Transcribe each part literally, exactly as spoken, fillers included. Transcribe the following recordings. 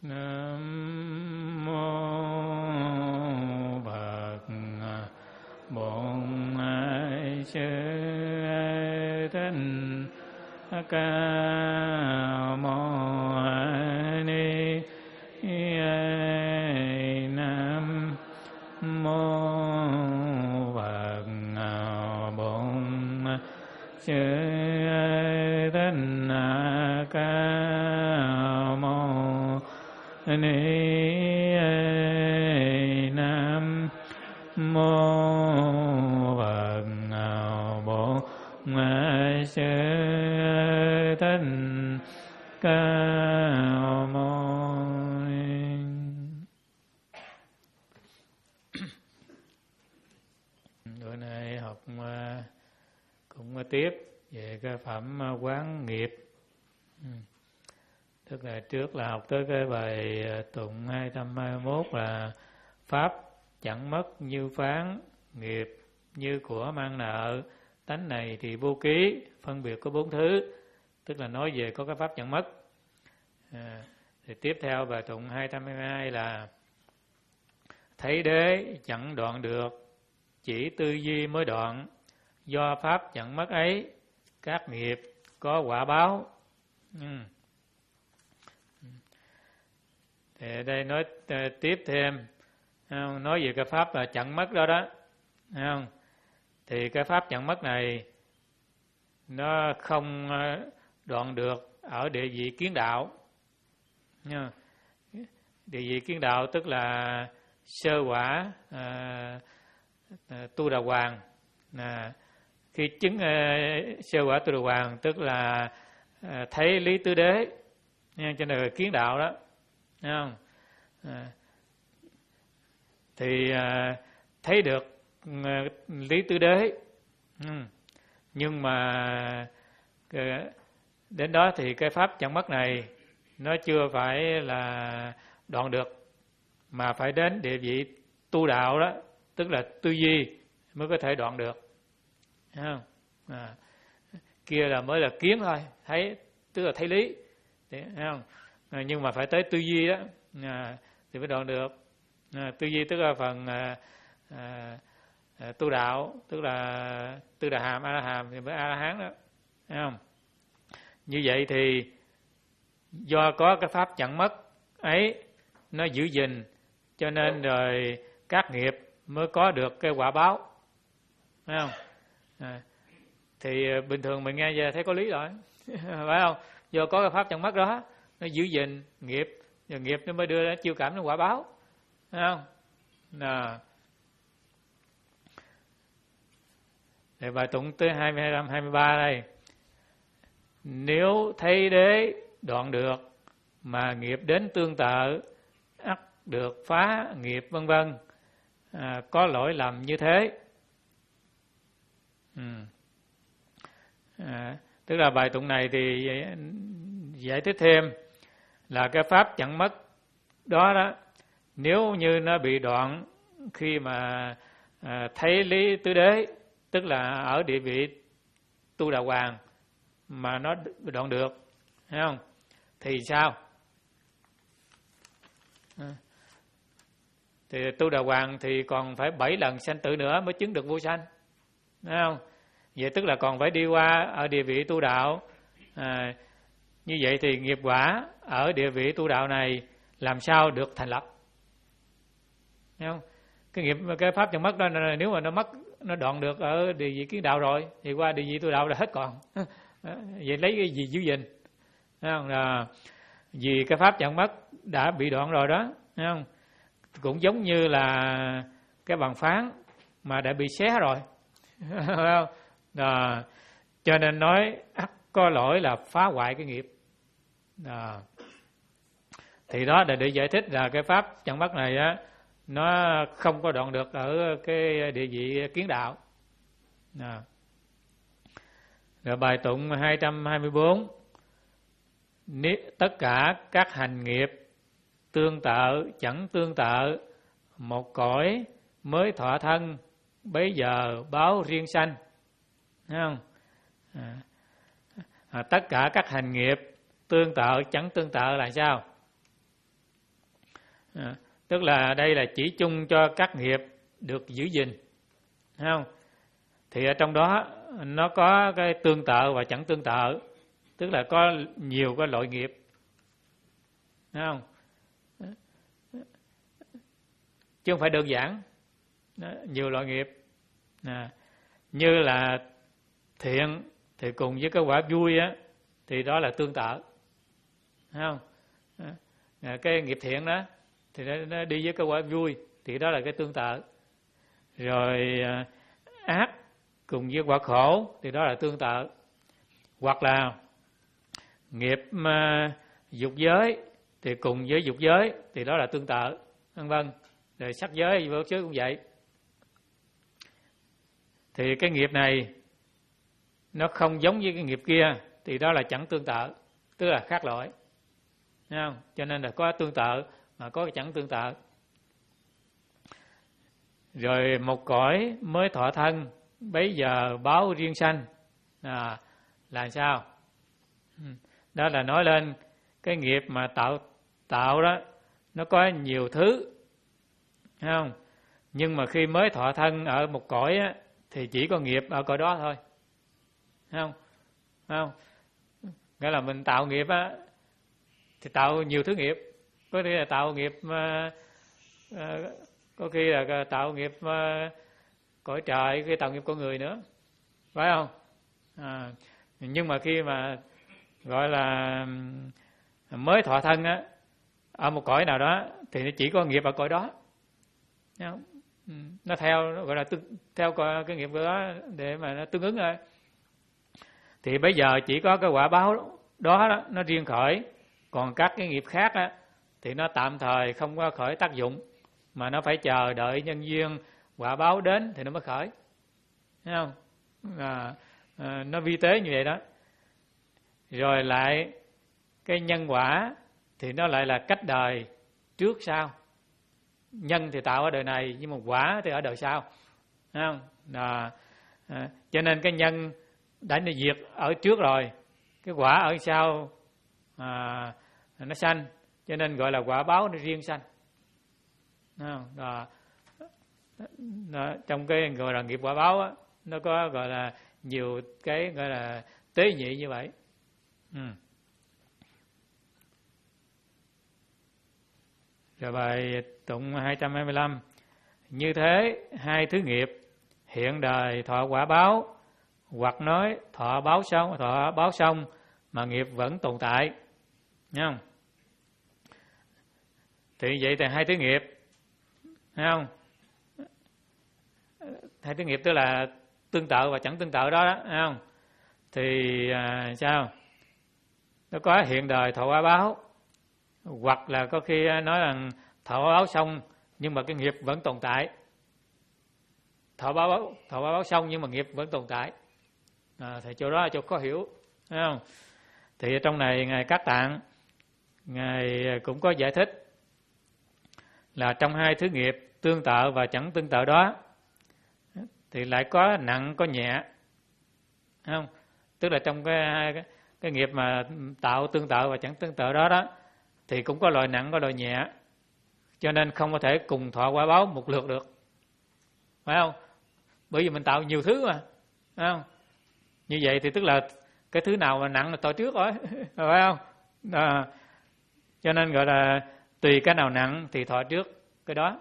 Nam mô Phật Bổn Sư Thích Ca Mâu Ni. Nam mô Phật Bổn Sư Thích Ca Mâu Ni. Nam mô Phật Bổn Sư Thích Ca Mâu Ni. Bữa nay học cũng tiếp về cái phẩm quán nghiệp. Tức là trước là học tới cái bài tụng hai trăm hai mươi mốt là pháp chẳng mất như phán, nghiệp như của mang nợ, tánh này thì vô ký, phân biệt có bốn thứ. Tức là nói về có cái pháp chẳng mất. À, thì tiếp theo bài tụng hai trăm hai mươi hai là thấy đế chẳng đoạn được, chỉ tư duy mới đoạn, do pháp chẳng mất ấy, các nghiệp có quả báo. Ừ. Thì ở đây nói tiếp thêm, nói về cái pháp là chẳng mất đó đó, không? Thì cái pháp chẳng mất này nó không đoạn được ở địa vị kiến đạo. Địa vị kiến đạo tức là sơ quả à, tu đà hoàng. À, khi chứng à, sơ quả tu đà hoàng tức là à, thấy lý tứ đế, nha, cho nên là kiến đạo đó. Thấy không? À, thì à, thấy được à, lý tứ đế, ừ. Nhưng mà cái, đến đó thì cái pháp chẳng mất này nó chưa phải là đoạn được, mà phải đến địa vị tu đạo đó, tức là tư duy mới có thể đoạn được. Thấy không? À, kia là mới là kiến thôi, thấy tức là thấy lý, thấy không? À, nhưng mà phải tới tư duy đó à, thì mới đoạn được. À, tư duy tức là phần à, à, à, tu đạo, tức là tư đà hàm, a la hàm thì mới a la hán đó. Thấy không? Như vậy thì do có cái pháp chẳng mất ấy nó giữ gìn, cho nên rồi các nghiệp mới có được cái quả báo. Thấy không? À, thì bình thường mình nghe về thấy có lý rồi. Phải không? Do có cái pháp chẳng mất đó nó giữ gìn nghiệp, rồi nghiệp nó mới đưa ra chiêu cảm đến quả báo. Thấy không? À. Để bài tụng tới hai mươi hai, hai mươi ba đây. Nếu thấy đế đoạn được mà nghiệp đến tương tự, ắt được phá nghiệp vân vân. À, có lỗi lầm như thế. Ừ. À, tức là bài tụng này thì giải thích thêm là cái pháp chẳng mất đó đó, nếu như nó bị đoạn khi mà à, thấy lý tứ đế, tức là ở địa vị tu đà hoàng mà nó đoạn được, thấy không? Thì sao? À, thì tu đà hoàng thì còn phải bảy lần sanh tử nữa mới chứng được vô sanh, thấy không? Vậy tức là còn phải đi qua ở địa vị tu đạo. À, như vậy thì nghiệp quả ở địa vị tu đạo này làm sao được thành lập? Thấy không? Cái nghiệp cái pháp chẳng mất đó, nếu mà nó mất, nó đoạn được ở địa vị kiến đạo rồi thì qua địa vị tu đạo là hết còn. Vậy lấy cái gì giữ gìn? Thấy không? Là vì cái pháp chẳng mất đã bị đoạn rồi đó, thấy không? Cũng giống như là cái bằng phán mà đã bị xé rồi. Thấy không? À, cho nên nói ắt có lỗi là phá hoại cái nghiệp. À, thì đó là để giải thích là cái pháp chẳng mất này á, nó không có đoạn được ở cái địa vị kiến đạo. À. Rồi bài tụng hai trăm hai mươi bốn. Tất cả các hành nghiệp tương tự chẳng tương tự, một cõi mới thọ thân, bấy giờ báo riêng sanh. Thấy không? À. À, tất cả các hành nghiệp tương tự chẳng tương tự là sao? À, tức là đây là chỉ chung cho các nghiệp được giữ gìn, thấy không? Thì ở trong đó nó có cái tương tự và chẳng tương tự, tức là có nhiều cái loại nghiệp, thấy không? Chứ không phải đơn giản. Đó, nhiều loại nghiệp. À, như là thiện thì cùng với cái quả vui á, thì đó là tương tự, thấy không? À, cái nghiệp thiện đó thì nó, nó đi với cái quả vui, thì đó là cái tương tự. Rồi à, ác cùng với quả khổ thì đó là tương tự. Hoặc là nghiệp mà dục giới thì cùng với dục giới thì đó là tương tự, vân vân. Rồi sắc giới, vô giới cũng vậy. Thì cái nghiệp này nó không giống với cái nghiệp kia thì đó là chẳng tương tự, tức là khác loại, thấy không? Cho nên là có tương tự mà có cái chẳng tương tự. Rồi một cõi mới thọ thân, bấy giờ báo riêng sanh, à, là sao? Đó là nói lên cái nghiệp mà tạo tạo đó nó có nhiều thứ, thấy không? Nhưng mà khi mới thọ thân ở một cõi á, thì chỉ có nghiệp ở cõi đó thôi, thấy không? Thấy không? Nghĩa là mình tạo nghiệp á, thì tạo nhiều thứ nghiệp. Có thể là tạo nghiệp uh, uh, có khi là tạo nghiệp uh, cõi trời, khi tạo nghiệp con người nữa, phải không? À, nhưng mà khi mà gọi là mới thọ thân á, ở một cõi nào đó thì nó chỉ có nghiệp ở cõi đó, thấy không? Nó theo, nó gọi là tương, theo cái nghiệp đó để mà nó tương ứng thôi. Thì bây giờ chỉ có cái quả báo đó, đó nó riêng khởi, còn các cái nghiệp khác á, thì nó tạm thời không có khởi tác dụng, mà nó phải chờ đợi nhân duyên quả báo đến thì nó mới khởi, thấy không? À, à, nó vi tế như vậy đó. Rồi lại cái nhân quả thì nó lại là cách đời trước sau. Nhân thì tạo ở đời này, nhưng mà quả thì ở đời sau, thấy không? À, à, cho nên cái nhân đã nó diệt ở trước rồi, cái quả ở sau à, nó sanh, cho nên gọi là quả báo nó riêng sanh, thấy không? Đó. Đó, trong cái gọi là nghiệp quả báo á, nó có gọi là nhiều cái gọi là tế nhị như vậy. Ừ. Rồi bài tụng hai trăm hai mươi lăm. Như thế hai thứ nghiệp hiện đời thọ quả báo, hoặc nói thọ báo xong thọ báo xong mà nghiệp vẫn tồn tại, thấy không? Thì vậy thì hai thứ nghiệp, thấy không? Hai thứ nghiệp tức là tương tự và chẳng tương tự đó, đó, thấy không? Thì à, sao? Nó có hiện đời thọ quả báo, hoặc là có khi nói là thọ quả báo xong nhưng mà cái nghiệp vẫn tồn tại. Thọ báo thọ quả báo xong nhưng mà nghiệp vẫn tồn tại. À, thì chỗ đó là chỗ khó hiểu, thấy không? Thì trong này ngài Các Tạng ngài cũng có giải thích là trong hai thứ nghiệp tương tự và chẳng tương tự đó thì lại có nặng có nhẹ, thấy không? Tức là trong cái cái, cái nghiệp mà tạo tương tự và chẳng tương tự đó đó thì cũng có loại nặng có loại nhẹ, cho nên không có thể cùng thọ quả báo một lượt được, phải không? Bởi vì mình tạo nhiều thứ mà, phải không? Như vậy thì tức là cái thứ nào mà nặng là thọ trước rồi, phải không? À, cho nên gọi là tùy cái nào nặng thì thọ trước cái đó.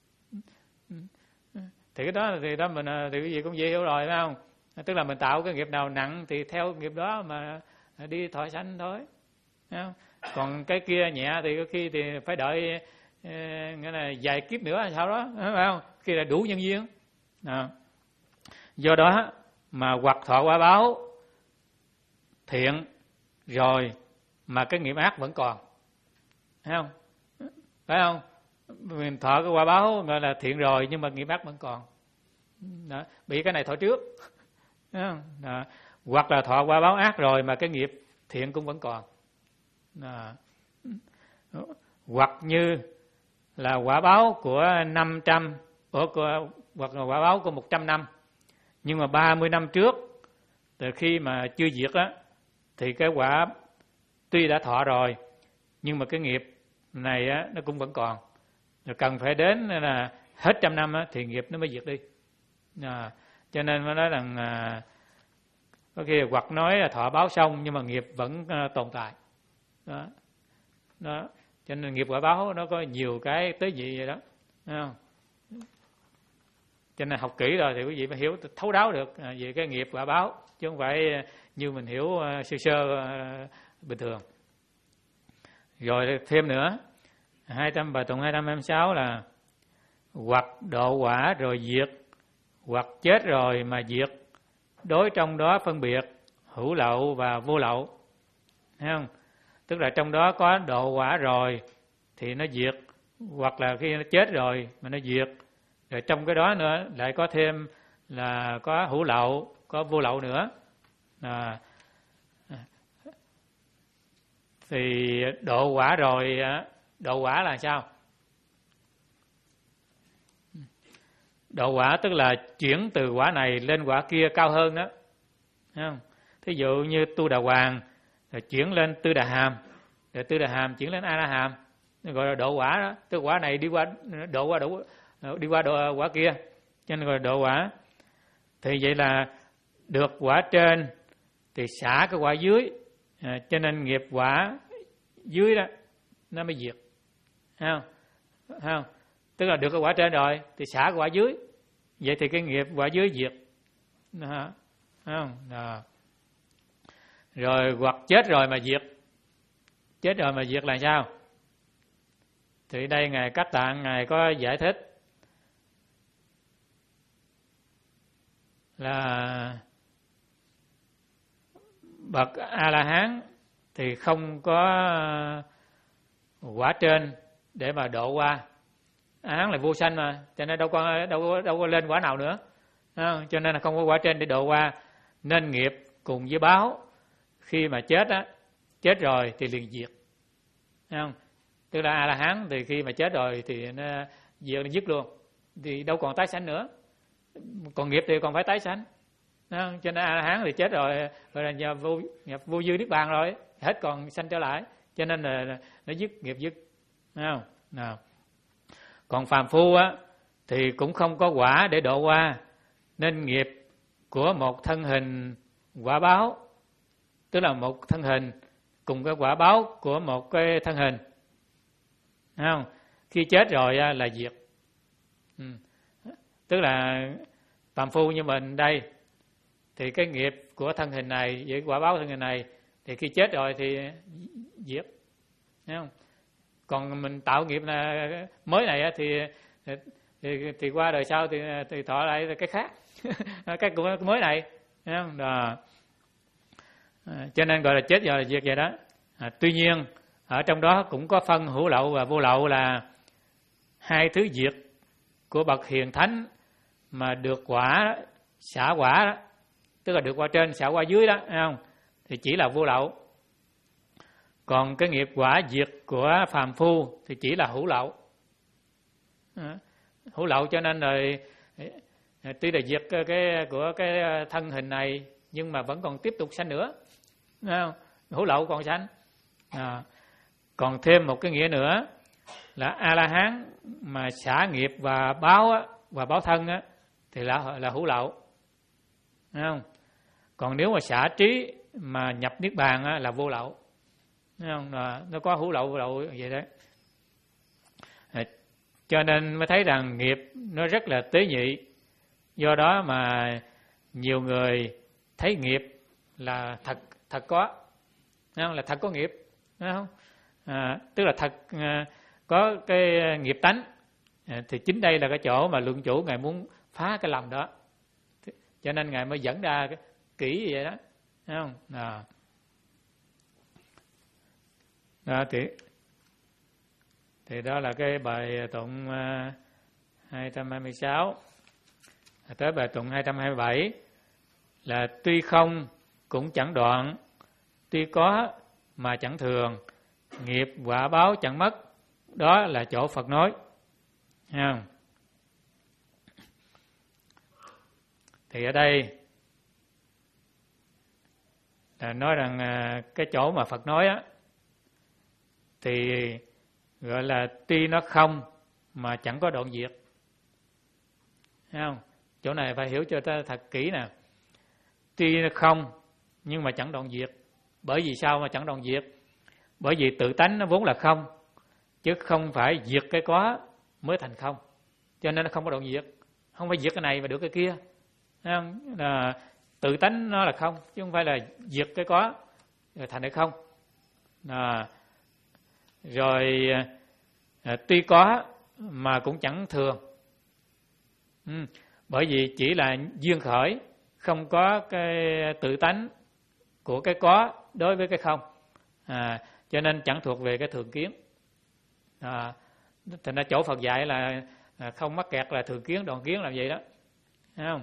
Thì cái đó thì đó mình thì cái gì cũng dễ hiểu rồi, phải không? Tức là mình tạo cái nghiệp nào nặng thì theo nghiệp đó mà đi thọ sanh thôi, phải không? Còn cái kia nhẹ thì có khi thì phải đợi nghĩa là vài kiếp nữa hay sao đó, phải không? Khi là đủ nhân duyên. À. Do đó mà hoặc thọ quả báo thiện rồi mà cái nghiệp ác vẫn còn, thấy không? Phải không? Mình thọ cái quả báo gọi là thiện rồi nhưng mà nghiệp ác vẫn còn. Đó. Bị cái này thọ trước, thấy không? Đó. Hoặc là thọ quả báo ác rồi mà cái nghiệp thiện cũng vẫn còn. Đó. Hoặc như là quả báo của năm trăm của, hoặc là quả báo của một trăm năm, nhưng mà ba mươi năm trước từ khi mà chưa diệt á thì cái quả tuy đã thọ rồi nhưng mà cái nghiệp này á nó cũng vẫn còn. rồi cần phải đến là hết trăm năm á, thì nghiệp nó mới diệt đi. À, cho nên mới nói rằng à, có khi hoặc nói là thọ báo xong nhưng mà nghiệp vẫn uh, tồn tại. Đó. Đó. Cho nên nghiệp quả báo nó có nhiều cái tế nhị vậy đó. Thấy không? Cho nên học kỹ rồi thì quý vị phải hiểu thấu đáo được về cái nghiệp quả báo, chứ không phải như mình hiểu uh, sơ sơ uh, bình thường. Rồi thêm nữa, hai trăm bài tụng hai trăm hai mươi sáu là hoặc độ quả rồi diệt, hoặc chết rồi mà diệt, đối trong đó phân biệt hữu lậu và vô lậu. Thấy không? Tức là trong đó có độ quả rồi thì nó diệt, hoặc là khi nó chết rồi mà nó diệt. Rồi trong cái đó nữa lại có thêm là có hữu lậu, có vô lậu nữa. À, thì độ quả rồi, độ quả là sao? Độ quả tức là chuyển từ quả này lên quả kia cao hơn đó. Thấy không? Thí dụ như Tu Đà Hoàng rồi chuyển lên Tư Đà Hàm, rồi Tư Đà Hàm chuyển lên A La Hàm, gọi là độ quả đó. Tức quả này đi qua độ qua độ đi qua độ quả kia, cho nên gọi là độ quả. Thì vậy là được quả trên thì xả cái quả dưới, à, cho nên nghiệp quả dưới đó nó mới diệt. Thấy không? Thấy không? Tức là được cái quả trên rồi thì xả cái quả dưới, vậy thì cái nghiệp quả dưới diệt. Đó. Thấy không? Đó. Rồi hoặc chết rồi mà diệt. Chết rồi mà diệt là sao? Thì đây Ngài Cách Tạng Ngài có giải thích là bậc A-la-hán thì không có quả trên để mà độ qua. A-la-hán là vô sanh mà, cho nên đâu có đâu đâu có lên quả nào nữa. Không? Cho nên là không có quả trên để độ qua, nên nghiệp cùng với báo khi mà chết á, chết rồi thì liền diệt. Thấy không? Tức là A-la-hán thì khi mà chết rồi thì nó diệt, nó dứt luôn, thì đâu còn tái sanh nữa. Còn nghiệp thì còn phải tái sanh. Cho nên A-la-hán thì chết rồi, rồi là nhờ vô, nhập vô dư niết bàn rồi, hết còn sanh trở lại, cho nên là nó dứt, nghiệp dứt. Thấy không? Nào. Còn phàm phu á thì cũng không có quả để độ qua, nên nghiệp của một thân hình quả báo, tức là một thân hình cùng cái quả báo của một cái thân hình. Thấy không? Khi chết rồi là diệt. Ừ. Tức là phàm phu như mình đây thì cái nghiệp của thân hình này với quả báo thân hình này thì khi chết rồi thì diệt. Thấy không? Còn mình tạo nghiệp là mới này thì thì, thì qua đời sau thì thì thọ lại cái khác. Cái của mới này. Thấy không? Đó. À, cho nên gọi là chết rồi là diệt vậy đó. À, tuy nhiên ở trong đó cũng có phân hữu lậu và vô lậu, là hai thứ diệt của bậc hiền thánh mà được quả xả quả đó, tức là được quả trên xả quả dưới đó, thấy không? Thì chỉ là vô lậu. Còn cái nghiệp quả diệt của phàm phu thì chỉ là hữu lậu. À, hữu lậu cho nên rồi tuy là diệt cái, cái của cái thân hình này nhưng mà vẫn còn tiếp tục sanh nữa. Thấy không? Hữu lậu còn sanh. À, còn thêm một cái nghĩa nữa là A-la-hán mà xả nghiệp và báo á, và báo thân á, thì là là hữu lậu. Thấy không? Còn nếu mà xả trí mà nhập niết bàn á, là vô lậu. Thấy không? Là nó có hữu lậu vô lậu vậy đấy. À, cho nên mới thấy rằng nghiệp nó rất là tế nhị. Do đó mà nhiều người thấy nghiệp là thật thật có. Thấy không? Là thật có nghiệp. Thấy không? À, tức là thật à, có cái nghiệp tánh. À, thì chính đây là cái chỗ mà luận chủ Ngài muốn phá cái lầm đó, cho nên Ngài mới dẫn ra cái kỹ vậy đó. Thấy không? À. Đó, thì, thì đó là cái bài tụng uh, hai trăm hai mươi sáu. Tới bài tụng hai trăm hai mươi bảy là tuy không cũng chẳng đoạn, tuy có mà chẳng thường, nghiệp quả báo chẳng mất. Đó là chỗ Phật nói. Thấy không? Thì ở đây là nói rằng cái chỗ mà Phật nói á thì gọi là tuy nó không mà chẳng có đoạn diệt. Thấy không? Chỗ này phải hiểu cho ta thật kỹ nè. Tuy không nhưng mà chẳng đoạn diệt. Bởi vì sao mà chẳng đoạn diệt? Bởi vì tự tánh nó vốn là không, chứ không phải diệt cái có mới thành không. Cho nên nó không có đoạn diệt. Không phải diệt cái này mà được cái kia. Thấy không? Là tự tánh nó là không, chứ không phải là diệt cái có rồi thành cái không. À, rồi à, tuy có mà cũng chẳng thường. Ừ, bởi vì chỉ là duyên khởi, không có cái tự tánh của cái có đối với cái không. À, cho nên chẳng thuộc về cái thường kiến. À, thành ra chỗ Phật dạy là không mắc kẹt là thường kiến, đoạn kiến làm vậy đó. Thấy không?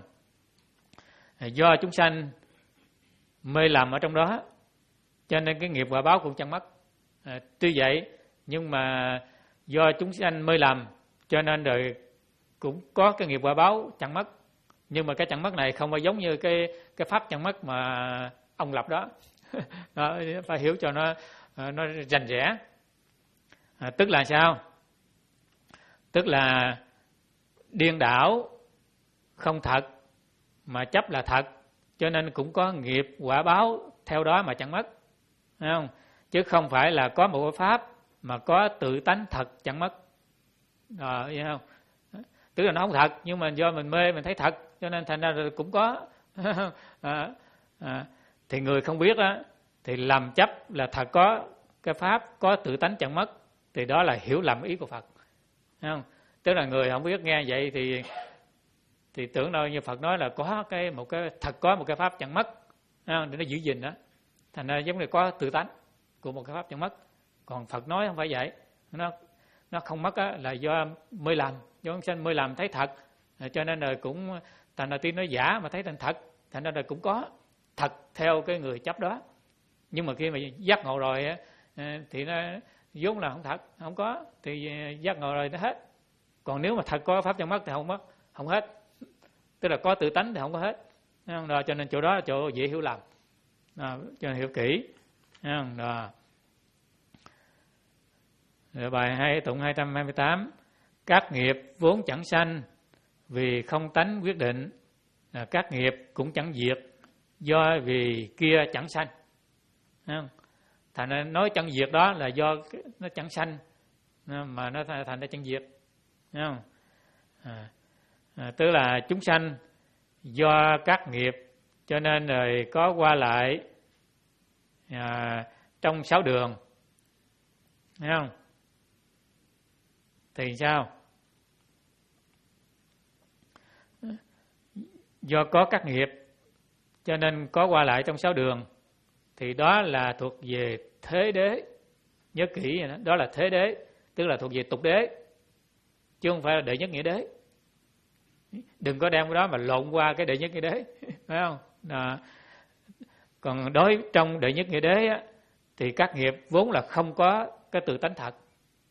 Do chúng sanh mê lầm ở trong đó, cho nên cái nghiệp quả báo cũng chẳng mất. À, tuy vậy nhưng mà do chúng sanh mê lầm, cho nên rồi cũng có cái nghiệp quả báo chẳng mất. Nhưng mà cái chẳng mất này không phải giống như cái cái pháp chẳng mất mà ông lập đó. Đó, phải hiểu cho nó nó rành rẽ. À, tức là sao? Tức là điên đảo không thật mà chấp là thật, cho nên cũng có nghiệp quả báo theo đó mà chẳng mất. Thấy không? Chứ không phải là có một pháp mà có tự tánh thật chẳng mất. À, hiểu không? Tức là nó không thật, nhưng mà do mình mê mình thấy thật, cho nên thành ra rồi cũng có. à, à, thì người không biết á, thì làm chấp là thật có cái pháp có tự tánh chẳng mất, thì đó là hiểu lầm ý của Phật. Thấy không? Tức là người không biết nghe vậy thì thì tưởng đâu như Phật nói là có cái một cái thật có một cái pháp chẳng mất, để nó giữ gìn đó, thành ra giống như có tự tánh của một cái pháp chẳng mất. Còn Phật nói không phải vậy, nó nó không mất á, là do mê lầm, do chúng sanh mê lầm thấy thật, cho nên rồi cũng thành ra tin nói giả mà thấy thành thật, thành ra rồi cũng có thật theo cái người chấp đó. Nhưng mà khi mà giác ngộ rồi á, thì nó vốn là không thật, không có, thì giác ngộ rồi nó hết. Còn nếu mà thật có pháp chẳng mất thì không mất, không hết. Tức là có tự tánh thì không có hết. Đó, cho nên chỗ đó là chỗ dễ hiểu lầm. Đó, cho nên hiểu kỹ. Đó. Rồi bài hai tụng hai trăm hai mươi tám. Các nghiệp vốn chẳng sanh vì không tánh quyết định, các nghiệp cũng chẳng diệt do vì kia chẳng sanh. Thành ra nói chẳng diệt đó là do nó chẳng sanh mà nó thành ra chẳng diệt. À, à, tức là chúng sanh do các nghiệp cho nên rồi có qua lại à, trong sáu đường. Thấy không? Thì sao? Do có các nghiệp cho nên có qua lại trong sáu đường, thì đó là thuộc về thế đế. Nhớ kỹ vậy đó, đó là thế đế, tức là thuộc về tục đế, chứ không phải là đệ nhất nghĩa đế. Đừng có đem cái đó mà lộn qua cái đệ nhất nghĩa đế, phải không? À, còn đối trong đệ nhất nghĩa đế á, thì các nghiệp vốn là không có cái tự tánh thật,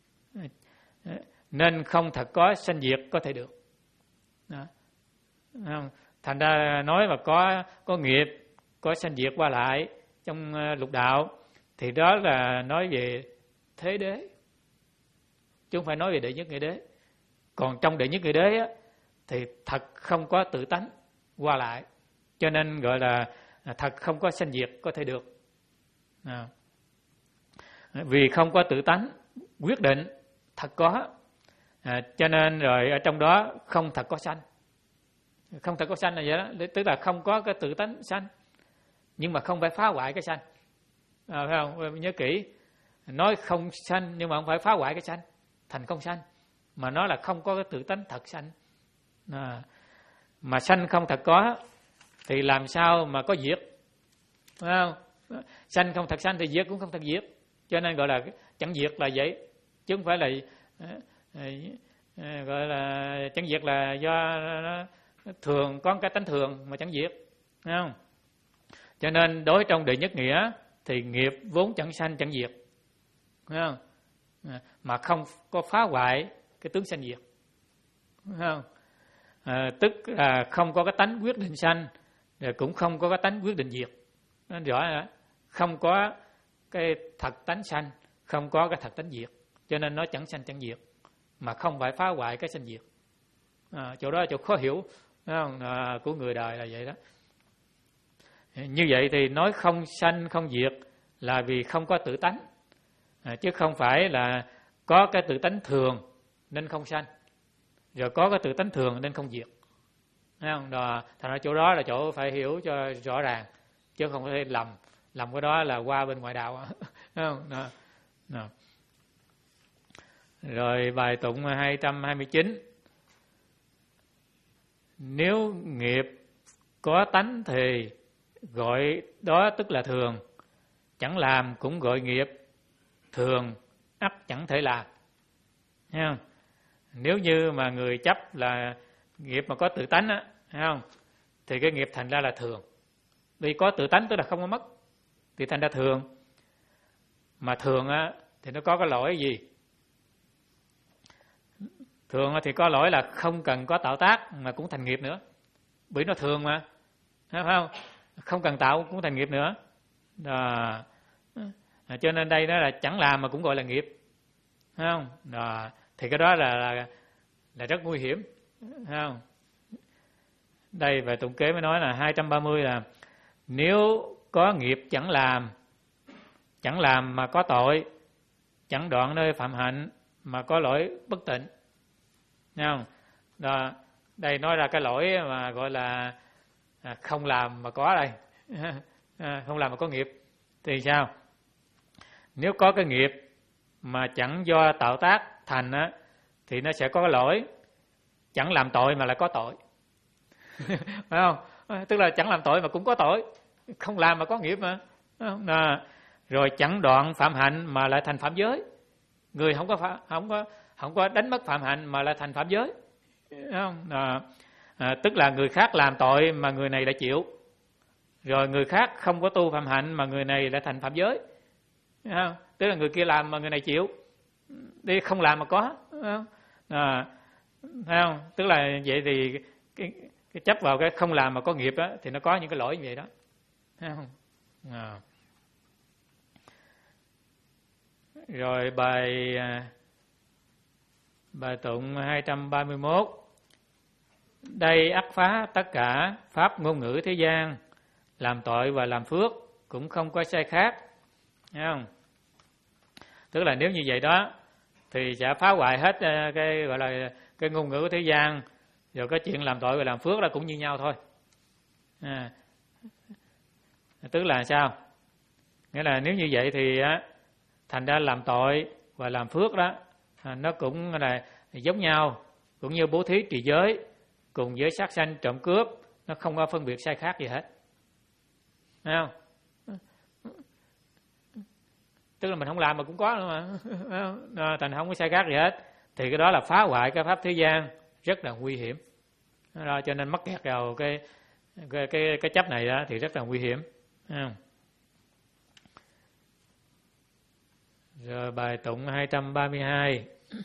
nên không thật có sanh diệt có thể được. Đó. Thành ra nói mà có có nghiệp, có sanh diệt qua lại trong lục đạo, thì đó là nói về thế đế, chứ không phải nói về đệ nhất nghĩa đế. Còn trong đệ nhất nghĩa đế á, thì thật không có tự tánh qua lại, cho nên gọi là thật không có sanh diệt có thể được. À. Vì không có tự tánh quyết định thật có, à, cho nên rồi ở trong đó không thật có sanh. Không thật có sanh là vậy đó, tức là không có cái tự tánh sanh, nhưng mà không phải phá hoại cái sanh. À, phải không? Nhớ kỹ, nói không sanh nhưng mà không phải phá hoại cái sanh thành không sanh, mà nó là không có cái tự tánh thật sanh. À, mà sanh không thật có thì làm sao mà có diệt? Phải không? Sanh không thật sanh thì diệt cũng không thật diệt, cho nên gọi là chẳng diệt là vậy, chứ không phải là gọi là chẳng diệt là do nó thường có cái tánh thường mà chẳng diệt, phải không? Cho nên đối trong đệ nhất nghĩa thì nghiệp vốn chẳng sanh chẳng diệt, phải không? Mà không có phá hoại cái tướng sanh diệt, phải không? À, tức là không có cái tánh quyết định sanh, rồi cũng không có cái tánh quyết định diệt. Nó rõ là không có cái thật tánh sanh, không có cái thật tánh diệt, cho nên nó chẳng sanh chẳng diệt. mà không phải phá hoại cái sanh diệt. À, chỗ đó là chỗ khó hiểu, đúng không? À, của người đời là vậy đó. Như vậy thì nói không sanh không diệt là vì không có tự tánh, à, chứ không phải là có cái tự tánh thường nên không sanh, rồi có cái tự tánh thường nên không diệt. Thấy không? Đó, thành ra chỗ đó là chỗ phải hiểu cho rõ ràng, chứ không có thể lầm lầm cái đó là qua bên ngoại đạo. Thấy không? Đó. Đó. Rồi bài tụng hai trăm hai mươi chín. Nếu nghiệp có tánh thì gọi đó tức là thường, chẳng làm cũng gọi nghiệp, thường ắt chẳng thể làm. Thấy không? Nếu như mà người chấp là nghiệp mà có tự tánh á, thấy không? Thì cái nghiệp thành ra là thường. Vì có tự tánh tức là không có mất, thì thành ra thường. Mà thường á thì nó có cái lỗi gì? Thường thì có lỗi là không cần có tạo tác mà cũng thành nghiệp nữa. Bởi nó thường mà, thấy không? Không cần tạo cũng thành nghiệp nữa. Đó. Cho nên đây đó là chẳng làm mà cũng gọi là nghiệp, thấy không? Đó. Thì cái đó là, là là rất nguy hiểm, thấy không? Đây về tụng kế mới nói là hai trăm ba mươi là nếu có nghiệp chẳng làm, chẳng làm mà có tội, chẳng đoạn nơi phạm hạnh mà có lỗi bất tịnh. Thấy không? Đó. Đây nói ra cái lỗi mà gọi là à, không làm mà có đây. À, không làm mà có nghiệp. Thì sao? Nếu có cái nghiệp mà chẳng do tạo tác thành á, thì nó sẽ có cái lỗi chẳng làm tội mà lại có tội. Phải không? Tức là chẳng làm tội mà cũng có tội, không làm mà có nghiệp mà. À, rồi chẳng đoạn phạm hạnh mà lại thành phạm giới. Người không có phạm, không có không có đánh mất phạm hạnh mà lại thành phạm giới. Không? À, à, tức là người khác làm tội mà người này lại chịu, rồi người khác không có tu phạm hạnh mà người này lại thành phạm giới. Không? Tức là người kia làm mà người này chịu, đi không làm mà có. Không? À, thấy không? Tức là vậy thì cái, cái chấp vào cái không làm mà có nghiệp á, thì nó có những cái lỗi như vậy đó. Thấy không? À. Rồi bài bài tụng hai trăm ba mươi mốt. Đây ắt phá tất cả pháp ngôn ngữ thế gian, làm tội và làm phước cũng không có sai khác. Thấy không? Tức là nếu như vậy đó thì sẽ phá hoại hết cái gọi là cái ngôn ngữ của thế gian, rồi cái chuyện làm tội và làm phước là cũng như nhau thôi. À, tức là sao? Nghĩa là nếu như vậy thì á, thành ra làm tội và làm phước đó à, nó cũng là giống nhau, cũng như bố thí trì giới cùng với sát sanh trộm cướp, nó không có phân biệt sai khác gì hết. Thấy không? Tức là mình không làm mà cũng có nữa mà, thành không có sai khác gì hết, thì cái đó là phá hoại cái pháp thế gian, rất là nguy hiểm. Đó, cho nên mắc kẹt vào cái cái cái, cái chấp này đó thì rất là nguy hiểm. Thấy không? Rồi bài tụng hai trăm ba mươi hai.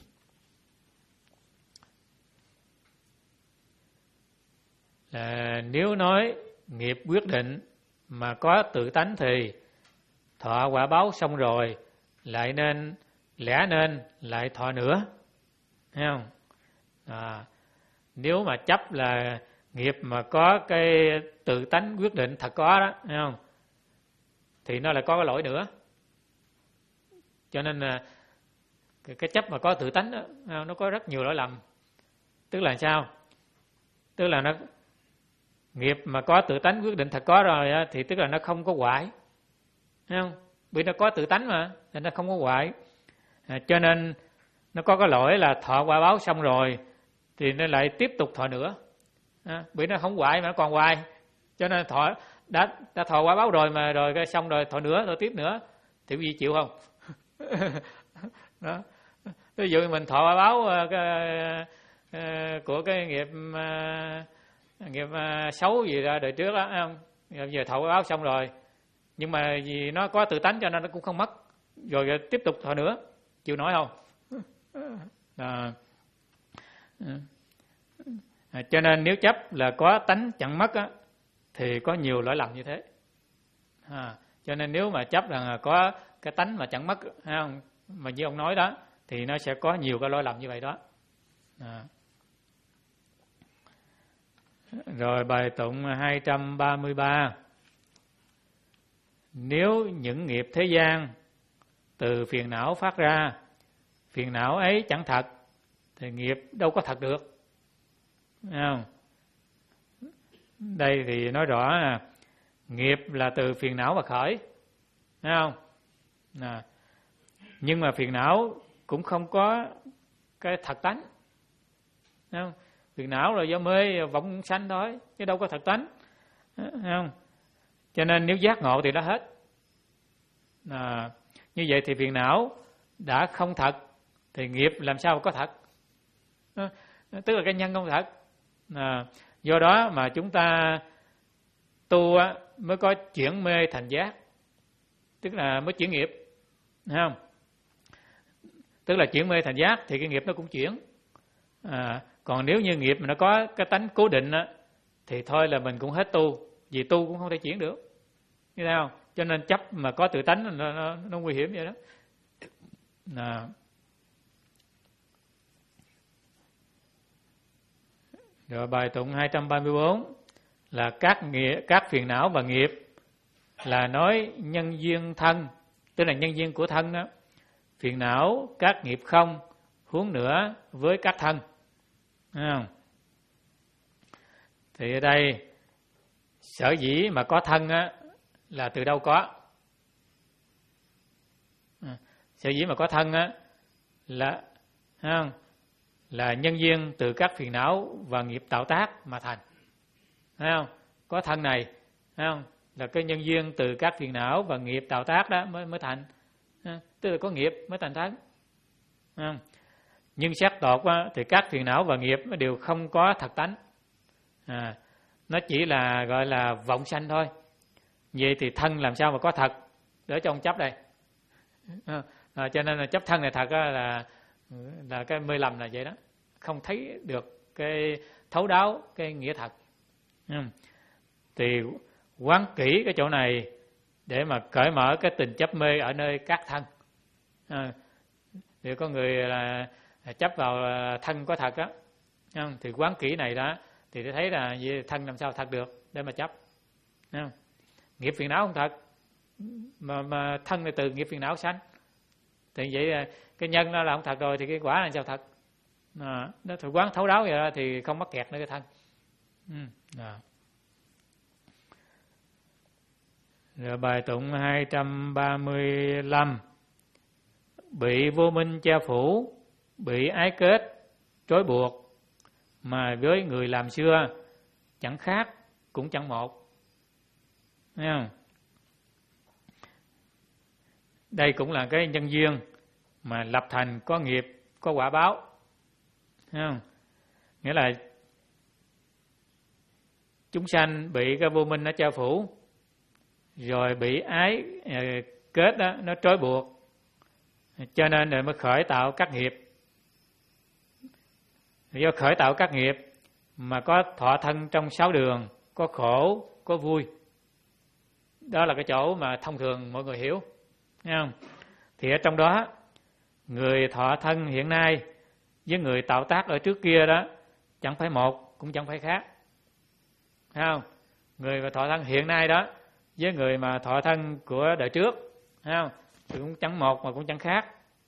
Là nếu nói nghiệp quyết định mà có tự tánh thì thọ quả báo xong rồi lại nên lẽ nên lại thọ nữa. Thấy không? À, nếu mà chấp là nghiệp mà có cái tự tánh quyết định thật có đó, thấy không? Thì nó lại có cái lỗi nữa. Cho nên là cái chấp mà có tự tánh đó, nó có rất nhiều lỗi lầm. Tức là sao? Tức là nó nghiệp mà có tự tánh quyết định thật có rồi á, thì tức là nó không có hoại. Thấy không? Vì nó có tự tánh mà, nên nó không có hoại. À, cho nên nó có cái lỗi là thọ quả báo xong rồi thì nó lại tiếp tục thọ nữa. À, vì nó không hoại mà nó còn hoài. Cho nên thọ đã đã thọ quả báo rồi mà rồi cái xong rồi thọ nữa, thọ tiếp nữa thì quý vị chịu không? Đó. Ví dụ mình thọ quả báo cái, của cái nghiệp nghiệp xấu gì ra đời trước đó, không? Giờ thọ quả báo xong rồi, nhưng mà vì nó có tự tánh cho nên nó cũng không mất, rồi tiếp tục thọ nữa, chịu nổi không? À. À, cho nên nếu chấp là có tánh chẳng mất á, thì có nhiều lỗi lầm như thế. À, cho nên nếu mà chấp là có cái tánh mà chẳng mất, không? Mà như ông nói đó, thì nó sẽ có nhiều cái lỗi lầm như vậy đó. À. Rồi bài tụng hai trăm ba mươi ba. Nếu những nghiệp thế gian từ phiền não phát ra, phiền não ấy chẳng thật, thì nghiệp đâu có thật được. Thấy không? Đây thì nói rõ là nghiệp là từ phiền não mà khởi. Thấy không? À. Nhưng mà phiền não cũng không có cái thật tánh. Thấy không? Phiền não là do mê vọng sanh thôi, chứ đâu có thật tánh. Thấy không? Cho nên nếu giác ngộ thì đã hết. À, như vậy thì phiền não đã không thật, thì nghiệp làm sao có thật? À, tức là cái nhân không thật. À, do đó mà chúng ta tu á, mới có chuyển mê thành giác, tức là mới chuyển nghiệp. Thấy không? Tức là chuyển mê thành giác thì cái nghiệp nó cũng chuyển. À, còn nếu như nghiệp mà nó có cái tánh cố định á, thì thôi là mình cũng hết tu, vì tu cũng không thể chuyển được. Như thế không? Cho nên chấp mà có tự tánh nó, nó, nó nguy hiểm vậy đó. À. Rồi bài tụng hai trăm ba mươi bốn là các nghĩa, các phiền não và nghiệp là nói nhân duyên thân, tức là nhân duyên của thân đó. Phiền não các nghiệp không, huống nữa với các thân. Thấy không? Thì ở đây sở dĩ mà có thân á, là từ đâu có? À, sở dĩ mà có thân á, là thấy không? Là nhân duyên từ các phiền não và nghiệp tạo tác mà thành. Thấy không? Có thân này, thấy không? Là cái nhân duyên từ các phiền não và nghiệp tạo tác đó mới mới thành. À, tức là có nghiệp mới thành thân. À, nhưng xét tột á, thì các phiền não và nghiệp đều không có thật tánh. À, nó chỉ là gọi là vọng sanh thôi. Vậy thì thân làm sao mà có thật? Để cho ông chấp đây. À, à, cho nên là chấp thân này thật á, là là cái mê lầm là vậy đó. Không thấy được cái thấu đáo cái nghĩa thật. À, thì quán kỹ cái chỗ này để mà cởi mở cái tình chấp mê ở nơi các thân. À, thì có người là chấp vào thân có thật á, thì quán kỹ này đó thì thấy là thân làm sao thật được để mà chấp. Nghiệp phiền não không thật, mà, mà thân này từ nghiệp phiền não sanh, thì vậy cái nhân nó là không thật rồi thì cái quả là sao thật? À, nó thì quán thấu đáo vậy đó, thì không mắc kẹt nơi cái thân. À. Rồi bài tụng hai trăm ba mươi lăm. Bị vô minh che phủ, bị ái kết trói buộc, mà với người làm xưa chẳng khác cũng chẳng một. Thấy không? Đây cũng là cái nhân duyên mà lập thành có nghiệp, có quả báo. Thấy không? Nghĩa là chúng sanh bị cái vô minh nó che phủ, rồi bị ái kết đó, nó trói buộc, cho nên rồi mới khởi tạo các nghiệp. Do khởi tạo các nghiệp mà có thọ thân trong sáu đường, có khổ, có vui. Đó là cái chỗ mà thông thường mọi người hiểu. Thấy không? Thì ở trong đó, người thọ thân hiện nay với người tạo tác ở trước kia đó chẳng phải một, cũng chẳng phải khác. Thấy không? Người mà thọ thân hiện nay đó với người mà thọ thân của đời trước, thấy không? Thì cũng chẳng một mà cũng chẳng khác.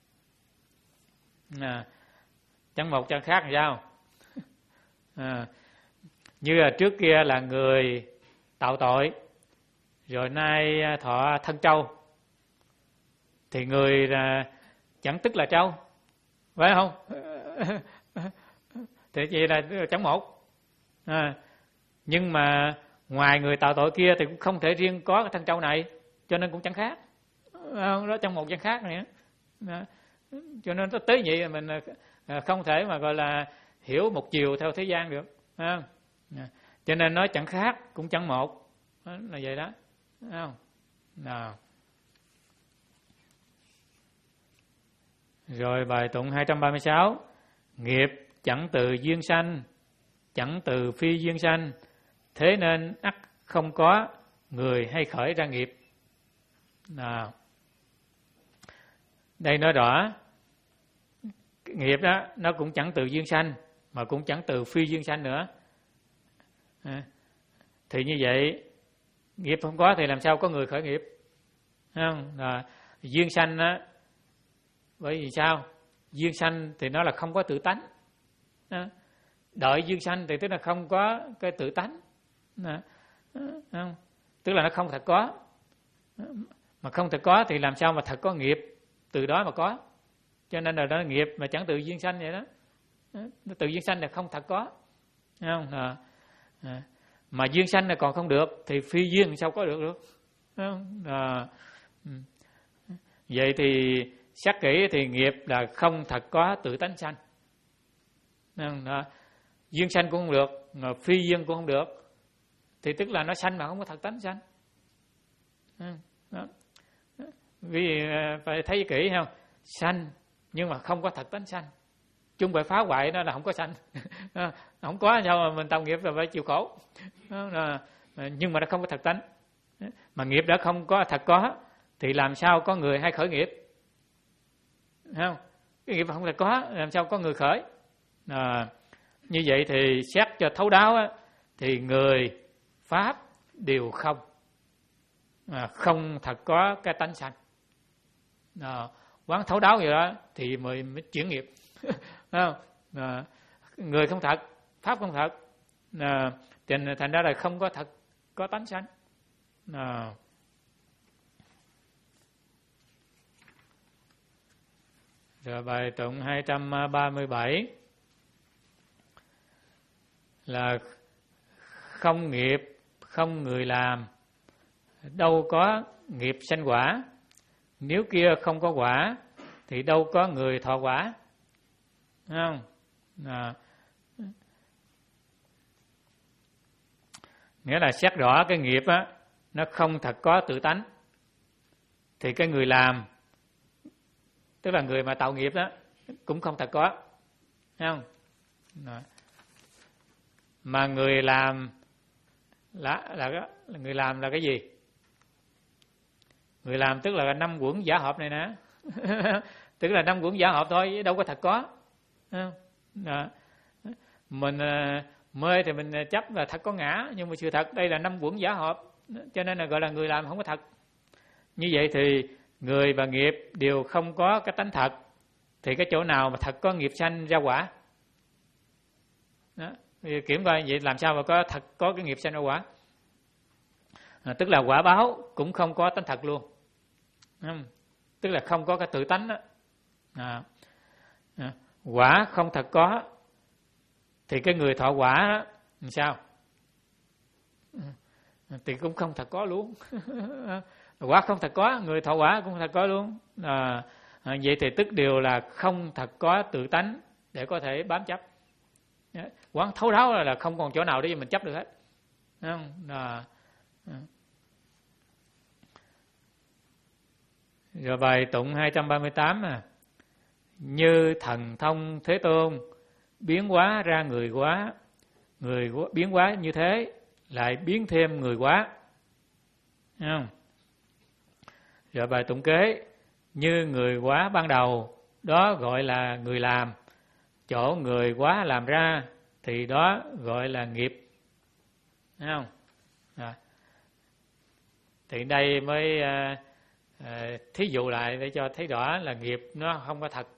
À, chẳng một chẳng khác làm sao? À, như là trước kia là người tạo tội, rồi nay thọ thân trâu, thì người là chẳng tức là trâu, phải không? Thì vậy là chẳng một. À, nhưng mà ngoài người tạo tội kia thì cũng không thể riêng có cái thân trâu này, cho nên cũng chẳng khác. Đó, trong một chẳng khác này. Đó. Cho nên nó tới vậy mình không thể mà gọi là hiểu một chiều theo thế gian được. Đó. Cho nên nói chẳng khác cũng chẳng một. Đó là vậy đó. Đúng không? Nào. Rồi bài tụng hai trăm ba mươi sáu. Nghiệp chẳng từ duyên sanh, chẳng từ phi duyên sanh, thế nên ắt không có người hay khởi ra nghiệp. Nào. Đây nói rõ nghiệp đó nó cũng chẳng từ duyên sanh mà cũng chẳng từ phi duyên sanh nữa. À, thì như vậy nghiệp không có thì làm sao có người khởi nghiệp, không? À, duyên sanh á, bởi vì sao? Duyên sanh thì nó là không có tự tánh. À, đợi duyên sanh thì tức là không có cái tự tánh. À, không? Tức là nó không thật có. Mà không thật có thì làm sao mà thật có nghiệp từ đó mà có. Cho nên là đó là nghiệp mà chẳng tự duyên sanh vậy đó. Nó tự duyên sanh là không thật có, không? À, à, mà duyên sanh là còn không được thì phi duyên sao có được được, không? À, vậy thì xét kỹ thì nghiệp là không thật có tự tánh sanh. À, duyên sanh cũng không được, mà phi duyên cũng không được, thì tức là nó sanh mà không có thật tánh sanh. Đó. Vì phải thấy kỹ không? Sanh nhưng mà không có thật tánh sanh. Chúng phải phá hoại nó là không có sanh. Không có sao mà mình tạo nghiệp là phải chịu khổ. Đó, nhưng mà nó không có thật tánh. Mà nghiệp đã không có thật có thì làm sao có người hay khởi nghiệp? Không? Cái nghiệp không thật có làm sao có người khởi? À, như vậy thì xét cho thấu đáo á, thì người pháp đều không, à, không thật có cái tánh sanh. À, quán thấu đáo vậy đó thì mới, mới chuyển nghiệp. Không? À, người không thật, pháp không thật, à, thành ra là không có thật có tánh sanh. À, rồi bài tụng hai trăm ba mươi bảy là không nghiệp, không người làm, đâu có nghiệp sanh quả. Nếu kia không có quả thì đâu có người thọ quả. Không? À, nghĩa là xét rõ cái nghiệp á, nó không thật có tự tánh thì cái người làm, tức là người mà tạo nghiệp đó, cũng không thật có. Không? À, mà người làm là, là, là người làm là cái gì? Người làm tức là năm quẩn giả hợp này nè. Tức là năm quẩn giả hợp thôi, đâu có thật có. À, mình mê thì mình chấp là thật có ngã, nhưng mà sự thật đây là năm quẩn giả hợp, cho nên là gọi là người làm không có thật. Như vậy thì người và nghiệp đều không có cái tánh thật, thì cái chỗ nào mà thật có nghiệp sanh ra quả? Đó, kiểm coi vậy làm sao mà có thật có cái nghiệp sanh ra quả? À, tức là quả báo cũng không có tánh thật luôn. À, tức là không có cái tự tánh đó. À, à, quả không thật có thì cái người thọ quả đó làm sao? À, thì cũng không thật có luôn. Quả không thật có, người thọ quả cũng không thật có luôn. À, à, vậy thì tức điều là không thật có tự tánh để có thể bám chấp. Quán thấu đáo là không còn chỗ nào để mình chấp được hết. Không? À, à. Rồi bài tụng hai trăm ba mươi tám à. Như thần thông Thế Tôn biến hóa ra người hóa, người biến hóa như thế lại biến thêm người hóa. Không? Rồi bài tụng kế, như người hóa ban đầu đó gọi là người làm, chỗ người hóa làm ra thì đó gọi là nghiệp. Thấy không? À, thì đây mới à, à, thí dụ lại để cho thấy rõ là nghiệp nó không có thật.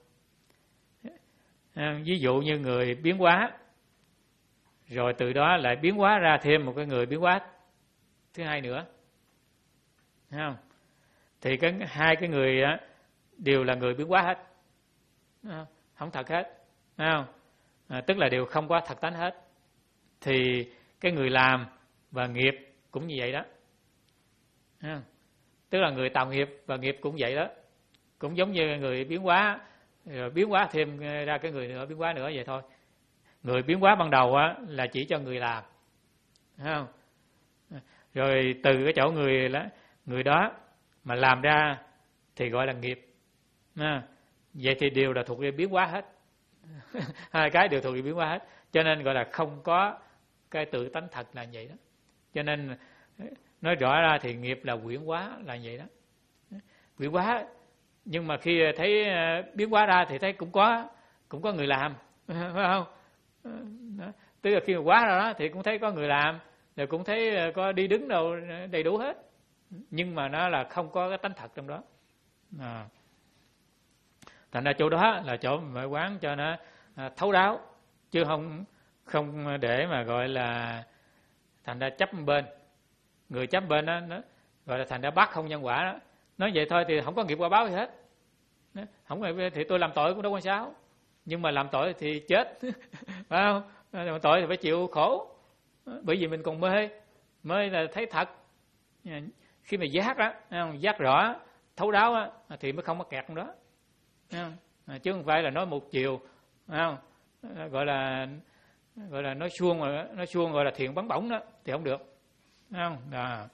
À, ví dụ như người biến hóa, rồi từ đó lại biến hóa ra thêm một cái người biến hóa thứ hai nữa. Thấy không? Thì cái hai cái người á đều là người biến hóa hết, à, không thật hết. Thấy không? À, tức là đều không có thật tánh hết. Thì cái người làm và nghiệp cũng như vậy đó. À, tức là người tạo nghiệp và nghiệp cũng vậy đó, cũng giống như người biến hóa, rồi biến hóa thêm ra cái người nữa biến hóa nữa vậy thôi. Người biến hóa ban đầu á là chỉ cho người làm, thấy không? Rồi từ cái chỗ người đó, người đó mà làm ra thì gọi là nghiệp. À, vậy thì đều là thuộc về biến hóa hết. Hai cái đều thuộc về biến hóa hết, cho nên gọi là không có cái tự tánh thật là vậy đó. Cho nên nói rõ ra thì nghiệp là quyển hóa là vậy đó. Quyển hóa, nhưng mà khi thấy biến hóa ra thì thấy cũng có cũng có người làm, phải không? Đó. Tức là khi mà quá rồi đó thì cũng thấy có người làm, rồi cũng thấy có đi đứng đâu đầy đủ hết, nhưng mà nó là không có cái tánh thật trong đó. À. Thành ra chỗ đó là chỗ phải quán cho nó thấu đáo, chứ không không để mà gọi là thành ra chấp bên. Người chấp bên đó nó gọi là thành ra bác không nhân quả đó. Nói vậy thôi thì không có nghiệp quả báo gì hết. Không thì tôi làm tội cũng đâu có sao, nhưng mà làm tội thì chết, phải không? Làm tội thì phải chịu khổ, bởi vì mình còn mê, mê là thấy thật. Khi mà giác đó, giác rõ, thấu đáo đó, thì mới không có kẹt trong đó, chứ không phải là nói một chiều, không? Gọi là gọi là nói suông, nói suông gọi là thiện bắn bổng đó thì không được, không? À.